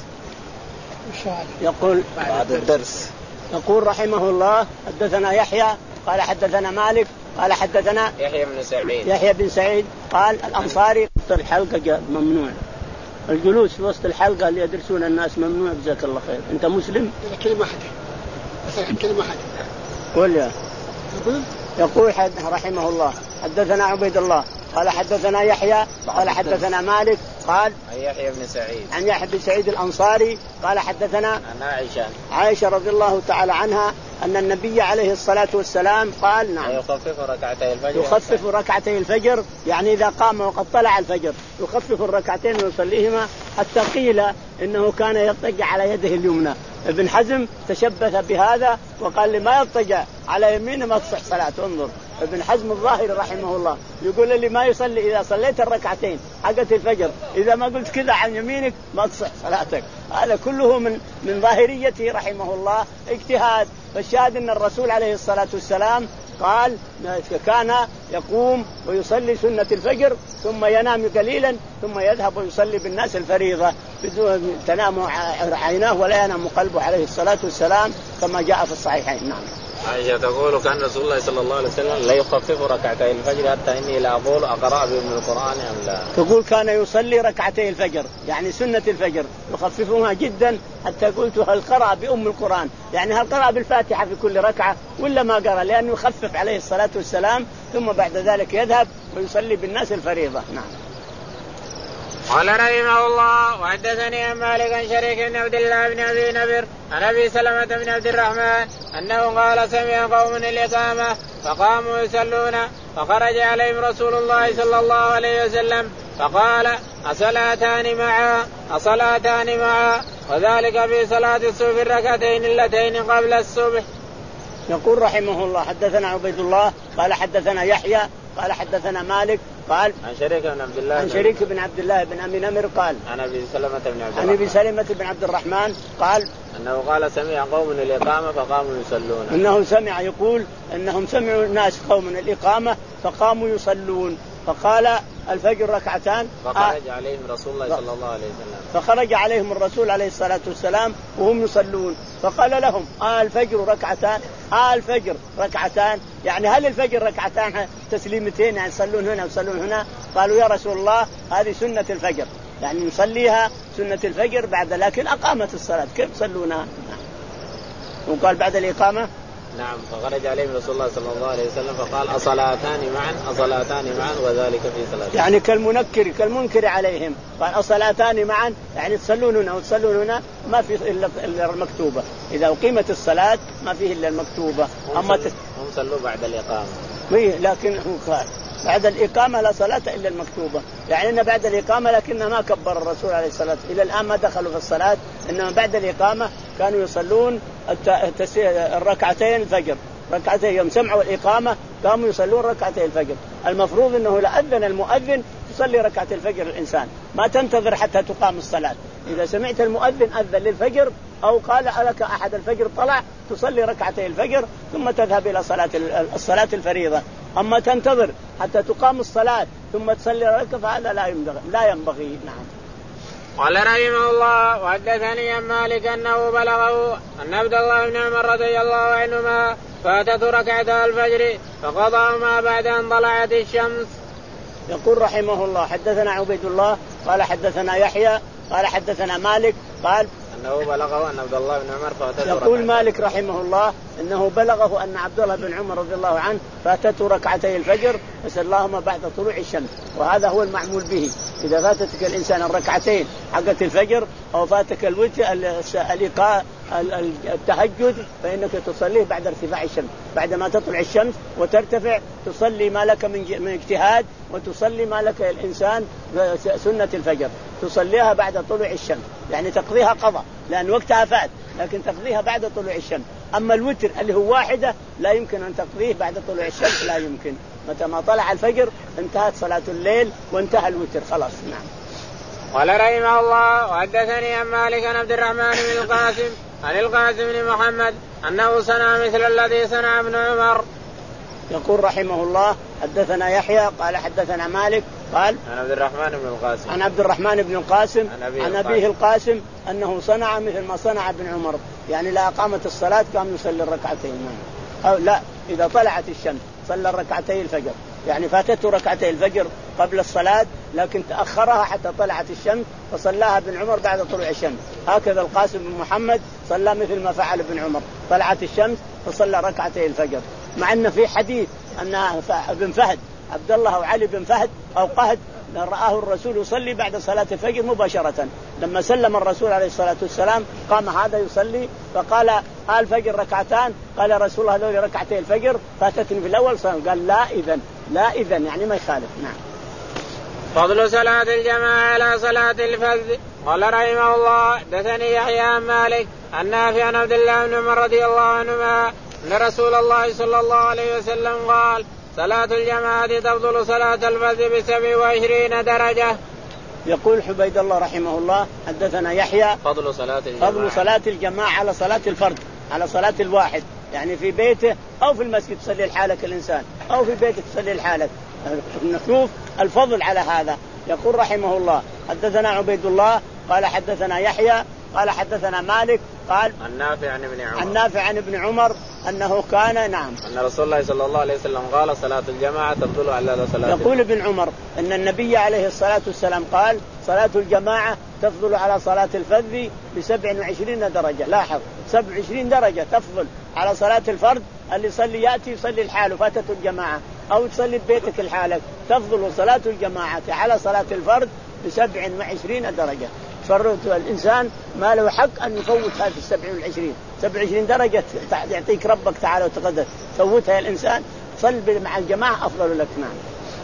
يقول بعد الدرس يقول رحمه الله حدثنا يحيى قال حدثنا مالك قال حدثنا يحيى بن سعيد يحيى بن سعيد قال الأنصاري الحلقة ممنوع، الجلوس في وسط الحلقة اللي يدرسون الناس ممنوع. جزاك الله خير. أنت مسلم؟ كلمة واحدة بس كلمة واحدة. قول يا يقول حد رحمه الله حدثنا عبيد الله قال حدثنا يحيى قال حدثنا مالك قال عن يحيى بن سعيد عن يحيى بن سعيد الأنصاري قال حدثنا عن عائشة عائشة رضي الله تعالى عنها أن النبي عليه الصلاة والسلام قال نعم يخفف ركعتي الفجر يخفف ركعتي الفجر، يعني إذا قام وقد طلع الفجر يخفف الركعتين ويصليهما حتى قيل إنه كان يضطجع على يده اليمنى. ابن حزم تشبث بهذا وقال لي ما يضطجع على يمينه ما تصح صلاته. انظر ابن حزم الظاهري رحمه الله يقول لي ما يصلي إذا صليت الركعتين حقت الفجر إذا ما قلت كذا عن يمينك ما تصح صلاتك. هذا كله من من ظاهريته رحمه الله اجتهاد. فالشاهد أن الرسول عليه الصلاة والسلام قال كان يقوم ويصلي سنة الفجر ثم ينام قليلا ثم يذهب ويصلي بالناس الفريضة بدون تنام عيناه ولا ينام قلبه عليه الصلاة والسلام كما جاء في الصحيحين. نعم. عائشة تقول كان رسول الله صلى الله عليه وسلم لا يخفف ركعتي الفجر حتى إني لا أقول أقرأ بأم القرآن أم لا. تقول كان يصلي ركعتي الفجر يعني سنة الفجر يخففها جدا حتى قلت هل قرأ بأم القرآن، يعني هل قرأ بالفاتحة في كل ركعة ولا ما قرأ، لأنه يخفف عليه الصلاة والسلام ثم بعد ذلك يذهب ويصلي بالناس الفريضة. نعم. قال رحمه الله وحدثني عن مالك عن شريك بن عبد الله بن ابي نبر عن ابي سلمة بن عبد الرحمن انه قال سمع قوم الإقامة فقاموا يصلون فخرج عليهم رسول الله صلى الله عليه وسلم فقال أصلاتان معا أصلاتان معا وذلك في صلاة الصبح الركعتين اللتين قبل الصبح. يقول رحمه الله حدثنا عبيد الله قال حدثنا يحيى قال حدثنا مالك قال عن شريك بن عبد الله عن شريك بن عبد الله بن أبي نمر قال عن أبي سلمة بن عبد عن أبي سلمة بن عبد الرحمن قال أنه قال سمع قوم الإقامة فقاموا يصلون. إنه سمع يقول أنهم سمعوا الناس قوم الإقامة فقاموا يصلون فقال الفجر ركعتان فخرج آه عليهم رسول الله صلى الله عليه وسلم فخرج عليهم الرسول عليه الصلاة والسلام وهم يصلون فقال لهم آه الفجر ركعتان آه الفجر ركعتان، يعني هل الفجر ركعتان تسليمتين يعني يصلون هنا ويصلون هنا؟ قالوا يا رسول الله هذه سنة الفجر يعني نصليها سنة الفجر بعد لكن أقامت الصلاة كيف يصلونها؟ وقال بعد الإقامة نعم. فخرج عليهم رسول الله صلى الله عليه وسلم فقال أصلاتان معا أصلاتان معا وذلك في صلاة، يعني كالمنكر كالمنكر عليهم قال أصلاتان معا يعني تصلون هنا وتصلون هنا ما في إلا المكتوبة، إذا أقيمت الصلاة ما فيه إلا المكتوبة. أما هم صلوا بعد الإقامة لكن هو قال بعد الإقامة لا صلاة إلا المكتوبة، يعني إن بعد الإقامة لكنه ما كبر الرسول عليه الصلاة إلى الآن ما دخلوا في الصلاة، إنما بعد الإقامة كانوا يصلون الركعتين الفجر ركعتين يوم سمعوا الإقامة قاموا يصلون ركعتين الفجر. المفروض أنه لأذن المؤذن تصلي ركعة الفجر الإنسان ما تنتظر حتى تقام الصلاة، إذا سمعت المؤذن أذن للفجر أو قال لك أحد الفجر طلع تصلي ركعتين الفجر ثم تذهب إلى صلاة الصلاة الفريضة أما تنتظر حتى تقام الصلاة ثم تصلي ركعة فهذا لا ينبغي لا ينبغي. نعم. قال رحمه الله وحدثني عن مالك أنه بلغه أن عبد الله بن عمر رضي الله عنهما فاتته ركعتا الفجر فقضاهما بعد أن طلعت الشمس. يقول رحمه الله حدثنا عبيد الله قال حدثنا يحيى قال حدثنا مالك قال أنه بلغه أن عبد الله بن عمر فاتته يقول ركعتين. مالك رحمه الله أنه بلغه أن عبد الله بن عمر رضي الله عنه فاتته ركعتي الفجر فصلاهما بعد طلوع الشمس، وهذا هو المعمول به. إذا فاتتك الإنسان الركعتين حقت الفجر أو فاتك الوتر التهجد فإنك تصليه بعد ارتفاع الشمس، بعدما تطلع الشمس وترتفع تصلي ما لك من اجتهاد وتصلي ما لك الإنسان سنة الفجر تصليها بعد طلوع الشمس، يعني تقضيها قضاء لأن وقتها فات، لكن تقضيها بعد طلوع الشمس. أما الوتر اللي هو واحدة لا يمكن أن تقضيه بعد طلوع الشمس، لا يمكن، متى ما طلع الفجر انتهت صلاة الليل وانتهى الوتر خلاص. نعم. قال رحمه الله وحدثني عن مالك عن عبد الرحمن بن القاسم عن القاسم بن محمد أنه صنع مثل الذي صنع ابن عمر. يقول رحمه الله حدثنا يحيى قال حدثنا مالك قال عن عبد الرحمن بن القاسم عن عبد الرحمن بن القاسم عن أبيه القاسم أنه صنع مثل ما صنع ابن عمر، يعني لا أقامت الصلاة كان يصلي الركعتين، أو لا إذا طلعت الشمس صلى الركعتين الفجر، يعني فاتته ركعتي الفجر قبل الصلاة لكن تأخرها حتى طلعت الشمس فصلاها ابن عمر بعد طلوع الشمس. هكذا القاسم بن محمد صلى مثل ما فعل ابن عمر، طلعت الشمس فصلى ركعتي الفجر، مع أن في حديث أن ابن فهد عبد الله أو علي بن فهد أو قهد رآه الرسول يصلي بعد صلاة الفجر مباشرة، لما سلم الرسول عليه الصلاة والسلام قام هذا يصلي فقال الفجر ركعتان، قال رسول الله هذول ركعتي الفجر فاتتني في الأول صلاة، قال لا إذن لا إذن يعني ما يخالف. نعم. فضل صلاة الجماعة على صلاة الفذ. قال رحمه الله حدثني يحيى عن مالك عن نافع عن عبد الله بن عمر رضي الله عنهما أن رسول الله صلى الله عليه وسلم قال صلاة الجماعة تفضل صلاة الفذ بسبع وعشرين درجة. يقول حبيد الله رحمه الله حدثنا يحيى فضل صلاة الجماعة فضل صلاة الجماعة على صلاة الفرد، على صلاة الواحد، يعني في بيته أو في المسجد تصلي لحالك الإنسان أو في بيتك تصلي لحالك، نشوف الفضل على هذا. يقول رحمه الله حدثنا عبيد الله قال حدثنا يحيى قال حدثنا مالك قال النافع عن ابن عمر النافع عن ابن عمر أنه كان نعم أن رسول الله صلى الله عليه وسلم قال صلاة الجماعة تفضل على صلاة. يقول ابن عمر أن النبي عليه الصلاة والسلام قال صلاة الجماعة تفضل على صلاة الفذ بسبع وعشرين درجة. لاحظ سبع وعشرين درجة تفضل على صلاة الفرد، اللي يصلي يأتي يصلي الحال فاتته الجماعة أو تصلي ببيتك الحالك، تفضل صلاة الجماعة على صلاة الفرد بسبع وعشرين درجة. فرد الإنسان ما له حق أن يفوت هذه السبع والعشرين سبع وعشرين درجة يعطيك ربك تعالى وتقدس، فوتها الإنسان صل مع الجماعة أفضل لك. نعم.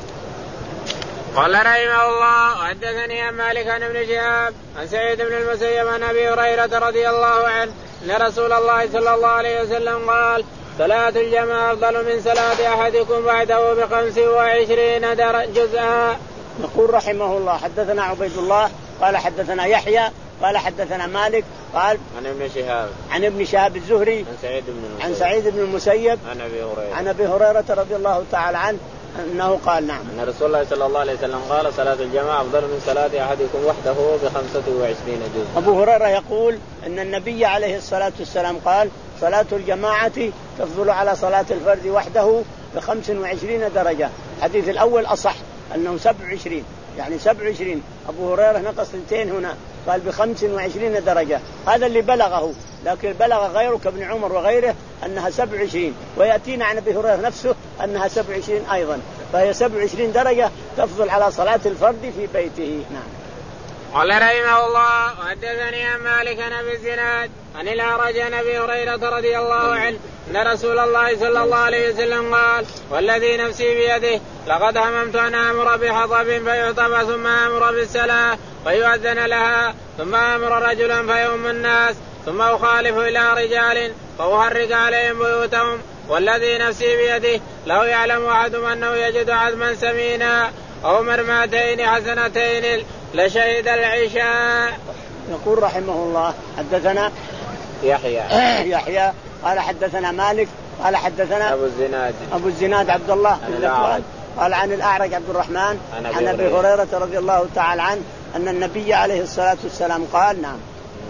قال رحمه الله وحدثني عن مالك عن ابن شهاب عن سعيد بن المسيب عن أبي هريرة رضي الله عنه أن رسول الله صلى الله عليه وسلم قال صلاة الجماعة أفضل من صلاة أحدكم بعده بخمس وعشرين جزءا. يقول رحمه الله حدثنا عبيد الله قال حدثنا يحيى قال حدثنا مالك قال عن ابن شهاب عن ابن شهاب الزهري عن سعيد بن المسيب عن سعيد بن المسيب عن أبي هريرة عن أبي هريرة رضي الله تعالى عنه أنه قال نعم أن رسول الله صلى الله عليه وسلم قال صلاة الجماعة أفضل من صلاة أحدكم وحده بخمسة وعشرين جزء. أبو هريرة يقول أن النبي عليه الصلاة والسلام قال صلاة الجماعة تفضل على صلاة الفرد وحده بخمس وعشرين درجة. الحديث الأول أصح أنه سبع وعشرين، يعني سبع وعشرين، أبو هريرة نقص اثنتين هنا قال بخمس وعشرين درجة، هذا اللي بلغه، لكن بلغ غيره كابن عمر وغيره أنها سبع وعشرين، ويأتينا عن أبي هريرة نفسه أنها سبع وعشرين أيضا، فهي سبع وعشرين درجة تفضل على صلاة الفرد في بيته. نعم. قال رحمه الله وحدثني عن مالك عن ابي الزناد عن الأعرج عن ابي هريره رضي الله عنه ان رسول الله صلى الله عليه وسلم قال والذي نفسي بيده لقد هممت ان امر بحطب فيحطب ثم امر بالصلاه فيؤذن لها ثم امر رجلا فيؤم الناس ثم اخالف الى رجال فاحرق عليهم بيوتهم والذي نفسي بيده لو يعلم احدهم انه يجد عظما سمينا أو مرماتين حسنتين لشهد العشاء. يقول رحمه الله حدثنا يحيى يحيى قال حدثنا مالك قال حدثنا أبو الزناد أبو الزناد عبد الله بن ذكوان قال عن الأعرج عبد الرحمن عن أبي هريرة رضي الله تعالى عنه أن النبي عليه الصلاة والسلام قال نعم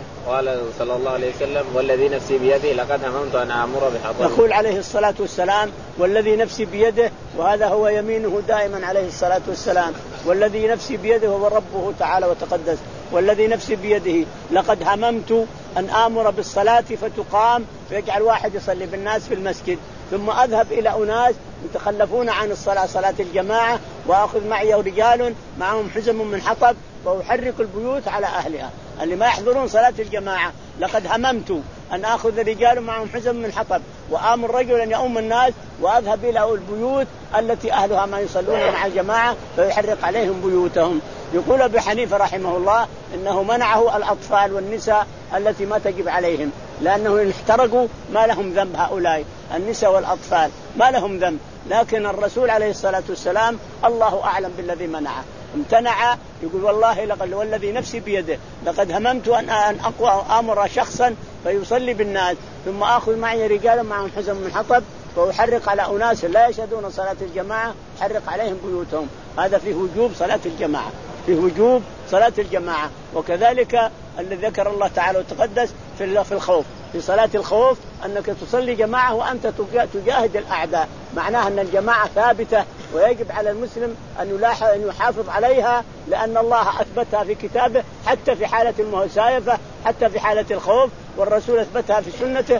قال صلى الله عليه وسلم والذي نفسي بيده لقد هممت أن آمر بحطب. يقول عليه الصلاة والسلام والذي نفسي بيده، وهذا هو يمينه دائما عليه الصلاة والسلام، والذي نفسي بيده هو ربه تعالى وتقدس، والذي نفسي بيده لقد هممت أن آمر بالصلاة فتقام ويجعل واحد يصلي بالناس في المسجد، ثم أذهب إلى أناس يتخلفون عن الصلاة صلاة الجماعة وأخذ معي رجال معهم حزم من حطب وأحرك البيوت على أهلها اللي ما يحضرون صلاة الجماعة. لقد هممت أن أخذ رجال معهم حزم من حطب وآمر رجلا يؤم الناس وأذهب إلى البيوت التي أهلها ما يصلون مع الجماعة فيحرق عليهم بيوتهم. يقول أبي حنيفة رحمه الله إنه منعه الأطفال والنساء التي ما تجب عليهم، لأنه إن احترقوا ما لهم ذنب، هؤلاء النساء والأطفال ما لهم ذنب، لكن الرسول عليه الصلاة والسلام الله أعلم بالذي منعه، امتنع. يقول والله لقد والذي نفسي بيده لقد هممت أن أقوى أمر شخصا فيصلي بالناس ثم أخذ معي رجالا معهم حزم من حطب وأحرق على أناس لا يشهدون صلاة الجماعة حرق عليهم بيوتهم. هذا فيه وجوب صلاة الجماعة، فيه وجوب صلاة الجماعة. وكذلك الذي ذكر الله تعالى وتقدس في في الخوف، في صلاة الخوف أنك تصلي جماعة وأنت تجاهد الأعداء، معناها أن الجماعة ثابتة ويجب على المسلم أن يلاحظ أن يحافظ عليها، لأن الله أثبتها في كتابه حتى في حالة المسايفة، حتى في حالة الخوف، والرسول أثبتها في سنته،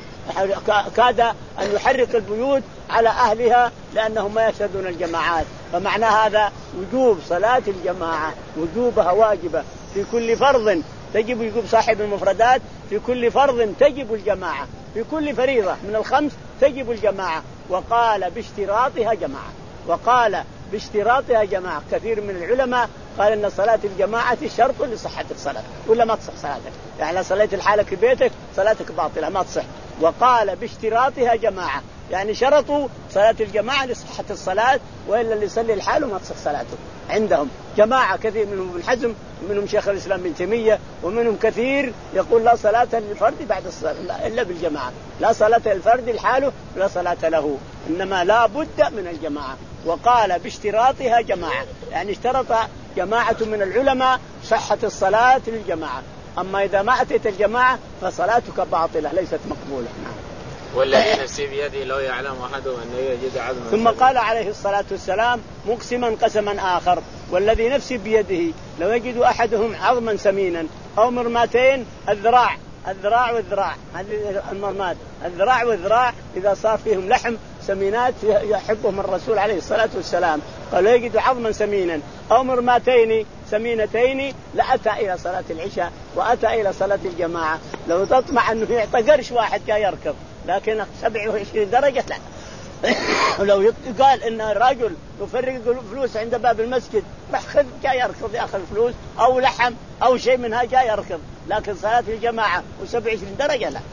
كاد أن يحرق البيوت على أهلها لأنهم ما يشهدون الجماعات. فمعنى هذا وجوب صلاة الجماعة، وجوبها واجبة في كل فرض تجب، يقول صاحب المفردات في كل فرض تجب الجماعة، في كل فريضة من الخمس تجب الجماعة. وقال باشتراطها جماعة، وقال باشتراطها جماعة. كثير من العلماء قال إن صلاة الجماعة شرط لصحة الصلاة، ولا ما تصح صلاتك، يعني صليت الحالك في بيتك صلاتك باطلة ما تصح. وقال باشتراطها جماعة، يعني شرطوا صلاة الجماعة لصحة الصلاة، وإلا اللي يصلي الحال ما تصح صلاته عندهم. جماعة كثير منهم ابن حزم ومنهم شيخ الإسلام ابن تيمية ومنهم كثير يقول لا صلاة للفرد بعد الصلاة إلا بالجماعة، لا صلاة للفرد لحاله لا صلاة له، إنما لا بد من الجماعة. وقال باشتراطها جماعة، يعني اشترط جماعة من العلماء صحة الصلاة للجماعة، أما إذا ما أتيت الجماعة فصلاتك باطلة ليست مقبولة. نعم. والذي نفسي بيده لو يعلم أحدهم أنه يجد عظما. ثم قال عليه الصلاة والسلام مقسما قسما آخر والذي نفسي بيده لو يجد أحدهم عظما سمينا أو مرماتين، الذراع الذراع والذراع هذه المرمات، الذراع والذراع إذا صار فيهم لحم سمينات يحبهم الرسول عليه الصلاة والسلام، قالوا يجد عظما سمينا أو مرماتين سمينتين لأتى إلى صلاة العشاء وأتى إلى صلاة الجماعة. لو تطمع أنه يعطى قرش واحد جاي يركض، لكن سبعة وعشرين درجة لا. لو قال إن رجل يفرق فلوس عند باب المسجد خذ جاي يركض يأخذ فلوس أو لحم أو شيء منها جاي يركض، لكن صلاة الجماعة وسبعة وعشرين درجة لا.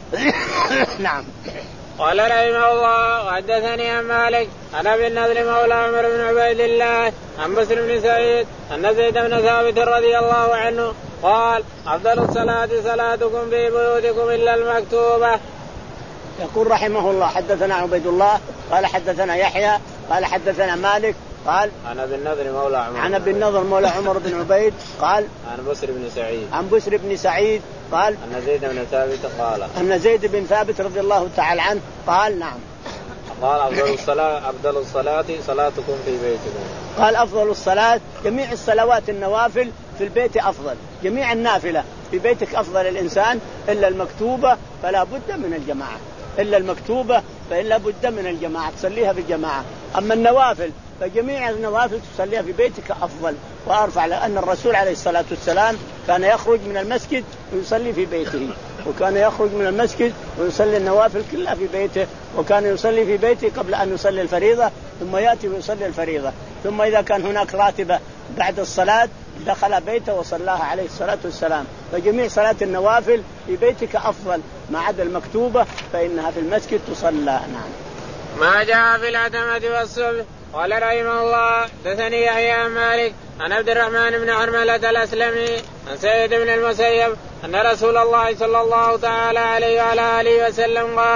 نعم. قال رحمه الله حدثني عن مالك عن ابي النضر مولى عمر بن عبيد الله عن بسر بن سعيد ان زيد بن ثابت رضي الله عنه قال افضل الصلاة صلاتكم في بيوتكم الا المكتوبة. يقول رحمه الله حدثنا عبيد الله قال حدثنا يحيى قال حدثنا مالك قال عن ابي النضر مولى عمر عن ابي النضر مولى عمر بن عبيد قال عن بسر بن سعيد عن بسر بن سعيد قال ان زيد بن ثابت قال ان زيد بن ثابت رضي الله تعالى عنه قال نعم قال افضل الصلاة افضل الصلاة صلاتكم في بيتكم. قال افضل الصلاة جميع الصلوات النوافل في البيت افضل، جميع النافلة في بيتك افضل الانسان الا المكتوبة فلا بد من الجماعة، إلا المكتوبة فإلا بد من الجماعة تصليها بالجماعة. أما النوافل فجميع النوافل تصليها في بيتك أفضل وأرفع، لأن الرسول عليه الصلاة والسلام كان يخرج من المسجد ويصلي في بيته، وكان يخرج من المسجد ويصلي النوافل كلها في بيته، وكان يصلي في بيته قبل أن يصلي الفريضة ثم يأتي ويصلي الفريضة، ثم إذا كان هناك راتبة بعد الصلاة دخل بيته وصلاها عليه الصلاة والسلام. فجميع صلاة النوافل في بيتك أفضل ما عدا المكتوبة فإنها في المسجد تصلى. نعم. ما جاء في العتمة والصبح. قال رحمه الله حدثني يحيى عن مالك عن عبد الرحمن بن حرملة الأسلمي عن سعيد بن المسيب أن رسول الله صلى الله تعالى عليه وعلى آله وسلم قال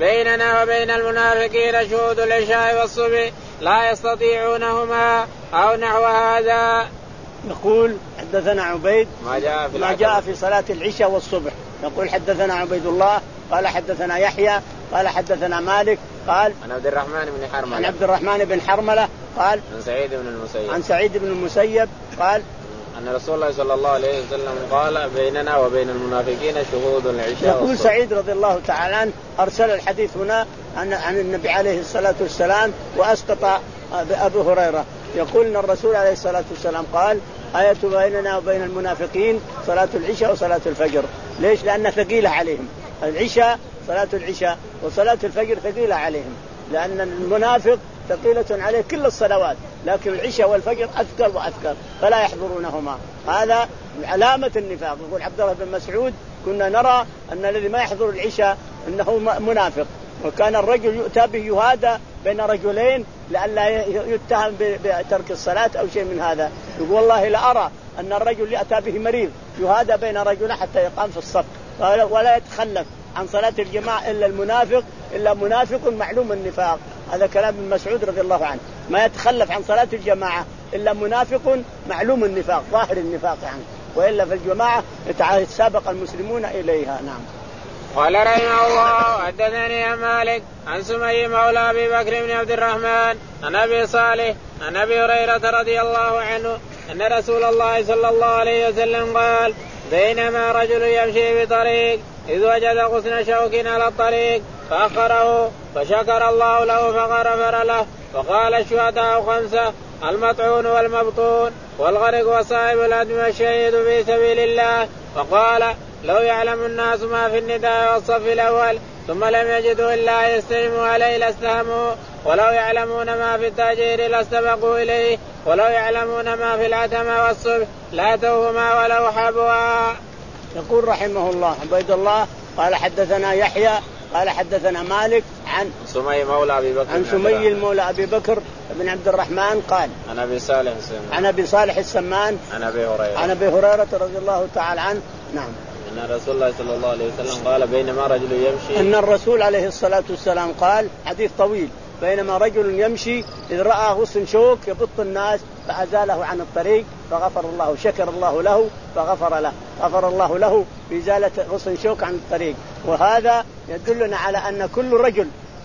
بيننا وبين المنافقين شهود العشاء والصبح لا يستطيعونهما أو نحو هذا. يقول حدثنا عبيد ما جاء في, ما جاء في صلاة العشاء والصبح. يقول حدثنا عبيد الله قال حدثنا يحيى قال حدثنا مالك قال عن عبد الرحمن بن حرملة عن عبد الرحمن بن حرملة قال عن سعيد بن المسيب عن سعيد بن المسيب قال أن رسول الله صلى الله عليه وسلم قال بيننا وبين المنافقين شهود العشاء. يقول سعيد رضي الله تعالى عنه أرسل الحديث هنا عن عن النبي عليه الصلاة والسلام وأسقط أبو هريرة. يقول أن الرسول عليه الصلاة والسلام قال آية بيننا وبين المنافقين صلاة العشاء وصلاة الفجر. ليش؟ لأن ثقيلة عليهم العشاء، صلاة العشاء وصلاة الفجر ثقيلة عليهم، لأن المنافق ثقيلة عليه كل الصلوات، لكن العشاء والفجر أثقل وأثقل فلا يحضرونهما. هذا علامة النفاق. يقول عبد الله بن مسعود كنا نرى أن الذي ما يحضر العشاء أنه منافق، وكان الرجل يؤتى به يهادى بين رجلين لئلا يتهم بترك الصلاة أو شيء من هذا. يقول والله لأرى أن الرجل يأتى به مريض يهادى بين رجلين حتى يقام في الصف ولا يتخلف عن صلاة الجماعة إلا المنافق، إلا منافق معلوم النفاق. هذا كلام ابن مسعود رضي الله عنه، ما يتخلف عن صلاة الجماعة إلا منافق معلوم النفاق ظاهر النفاق يعني، وإلا في الجماعة يتسابق المسلمون إليها. نعم. قال رحمه الله حدثني مالك عن سمي مولى أبي بكر بن عبد الرحمن عن أبي صالح عن أبي هريرة رضي الله عنه أن رسول الله صلى الله عليه وسلم قال بينما رجل يمشي بطريق إذ وجد غصن شوك على الطريق فأخره فشكر الله له فغفر له. وقال الشهداء خمسة: المطعون والمبطون والغرق وصاحب الهدم والشهيد في سبيل الله. وقال لو يعلم الناس ما في النداء والصف الأول ثم لم يجدوا إلا يستهموا عليه لاستهموا، ولو يعلمون ما في التاجير لاستبقوا إليه، ولو يعلمون ما في العتمة والصبح لاتوهما ولو حبوا. يقول رحمه الله عبيد الله قال حدثنا يحيى قال حدثنا مالك عن سمي مولى أبي بكر عن سمي المولى أبي بكر بن عبد الرحمن قال عن أبي صالح السمان عن أبي صالح السمان عن أبي هريرة عن أبي هريرة رضي الله تعالى عنه. نعم. أن رسول الله صلى الله عليه وسلم قال بينما رجل يمشي أن الرسول عليه الصلاة والسلام قال حديث طويل بينما رجل يمشي إذ رأى غصن شوك يبط الناس فأزاله عن الطريق فغفر الله، شكر الله له فغفر له، غفر الله له بإزالة غصن شوك عن الطريق. وهذا يدلنا على أن كل رجل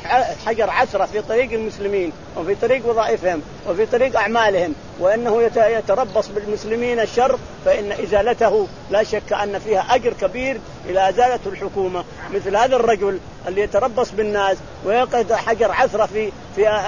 حجر عثرة في طريق المسلمين وفي طريق وظائفهم وفي طريق أعمالهم وإنه يتربص بالمسلمين الشر فإن إزالته لا شك أن فيها أجر كبير إلى إزالة الحكومة. مثل هذا الرجل اللي يتربص بالناس ويقعد حجر عثرة في في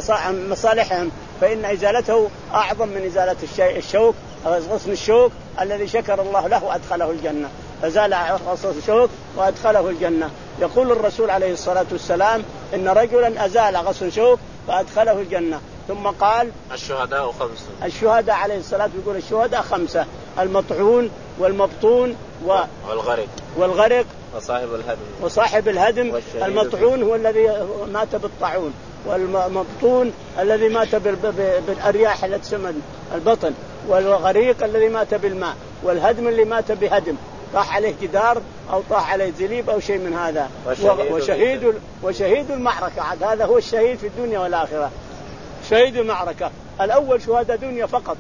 مصالحهم فإن إزالته أعظم من إزالة الشوك غصن الشوك الذي شكر الله له أدخله الجنة، فزال غصن الشوك وأدخله الجنة. يقول الرسول عليه الصلاة والسلام إن رجلا أزال غصن شوك فأدخله الجنة. ثم قال الشهداء خمسة. الشهداء عليه الصلاة يقول الشهداء خمسة: المطعون والمبطون و... والغرق والغرق وصاحب الهدم وصاحب الهدم. المطعون هو الذي مات بالطاعون، والمبطون الذي مات بالأرياح التي تسمى البطن، والغريق الذي مات بالماء، والهدم اللي مات بهدم طاح عليه جدار أو طاح عليه زليب أو شيء من هذا. وشهيد, وشهيد, وشهيد المعركة عاد هذا هو الشهيد في الدنيا والآخرة. شهيد المعركة الأول شهداء دنيا فقط،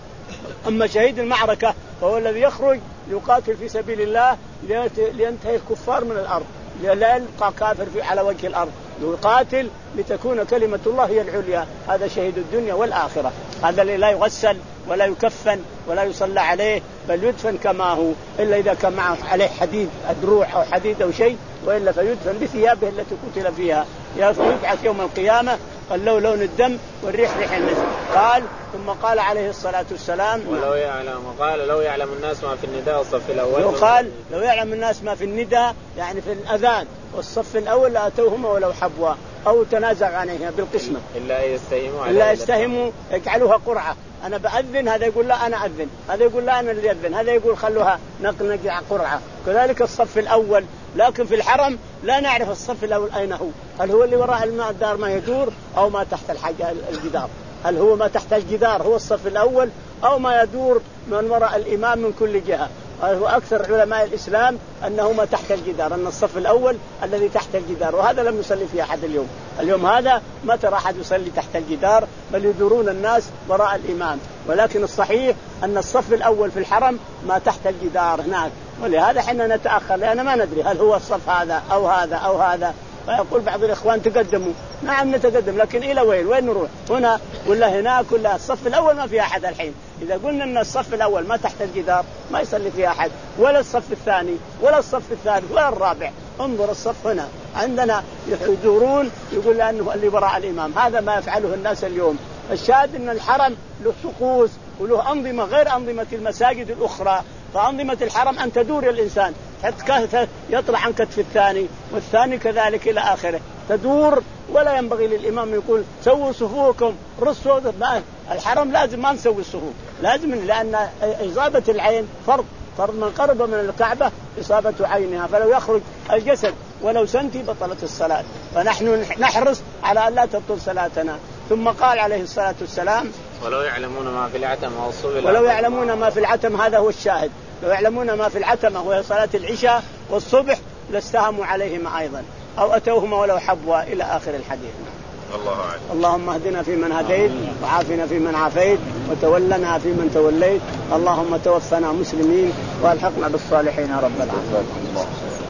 أما شهيد المعركة فهو الذي يخرج يقاتل في سبيل الله لينتهي الكفار من الأرض، لا يلقى كافر في على وجه الأرض، يقاتل لتكون كلمة الله هي العليا. هذا شهيد الدنيا والآخرة. هذا اللي لا يغسل ولا يكفن ولا يصلى عليه بل يدفن كما هو، إلا إذا كان معه عليه حديد أدروع أو حديد أو شيء، وإلا فيدفن بثيابه التي قتل فيها. يبعث يوم القيامة قال له لون الدم والريح ريح المسك. قال ثم قال عليه الصلاة والسلام ولو يعلم قال لو يعلم الناس ما في النداء والصف الأول. وقال لو يعلم الناس ما في النداء يعني في الأذان والصف الأول لأتوهما ولو حبوا أو تنازع عنها بالقسمة إلا يستهموا إلا يستهموا يجعلوها قرعة. أنا بأذن هذا يقول لا أنا أذن، هذا يقول لا أنا اللي أذن، هذا يقول خلوها نقل نجع قرعة. كذلك الصف الأول. لكن في الحرم لا نعرف الصف الأول أين هو، هل هو اللي وراء الماء الدار ما يدور أو ما تحت الحاجة الجدار، هل هو ما تحت الجدار هو الصف الأول أو ما يدور من وراء الإمام من كل جهة، وأكثر علماء الإسلام أنه ما تحت الجدار، أن الصف الأول الذي تحت الجدار، وهذا لم يصلي فيه أحد اليوم. اليوم هذا ما ترى أحد يصلي تحت الجدار، بل يدورون الناس وراء الإمام. ولكن الصحيح أن الصف الأول في الحرم ما تحت الجدار هناك، ولهذا حنا نتأخر لأن ما ندري هل هو الصف هذا أو هذا أو هذا. فيقول بعض الإخوان تقدموا، نعم نتقدم، لكن إلى وين؟ وين نروح؟ هنا ولا هناك ولا؟ الصف الأول ما في أحد الحين. إذا قلنا أن الصف الأول ما تحت الجدار ما يصلي فيه أحد، ولا الصف الثاني ولا الصف الثالث ولا الرابع. انظر الصف هنا عندنا يدورون، يقول لأنه اللي وراء الإمام. هذا ما يفعله الناس اليوم. الشاهد أن الحرم له طقوس وله أنظمة غير أنظمة المساجد الأخرى. فأنظمة الحرم أن تدور الإنسان حتى يطلع عن كتف الثاني والثاني كذلك إلى آخره، تدور. ولا ينبغي للإمام يقول سووا صفوفكم رصوا. الحرم لازم ما نسوي الصفوف، لازم، لأن إصابة العين فرض فرض من قرب من الكعبة إصابة عينها، فلو يخرج الجسد ولو سنتي بطلت الصلاة. فنحن نحرص على أن لا تبطل صلاتنا. ثم قال عليه الصلاة والسلام ولو يعلمون ما في العتم والصبح ولو يعلمون ما في العتم، هذا هو الشاهد. لو يعلمون ما في العتم وهي صلاة العشاء والصبح لاستهموا عليهما أيضا أو أتوهما ولو حبوا إلى آخر الحديث. الله أعلم. اللهم اهدنا فيمن هديت وعافنا فيمن عافيت وتولنا فيمن توليت. اللهم توفنا مسلمين والحقنا بالصالحين يا رب العالمين.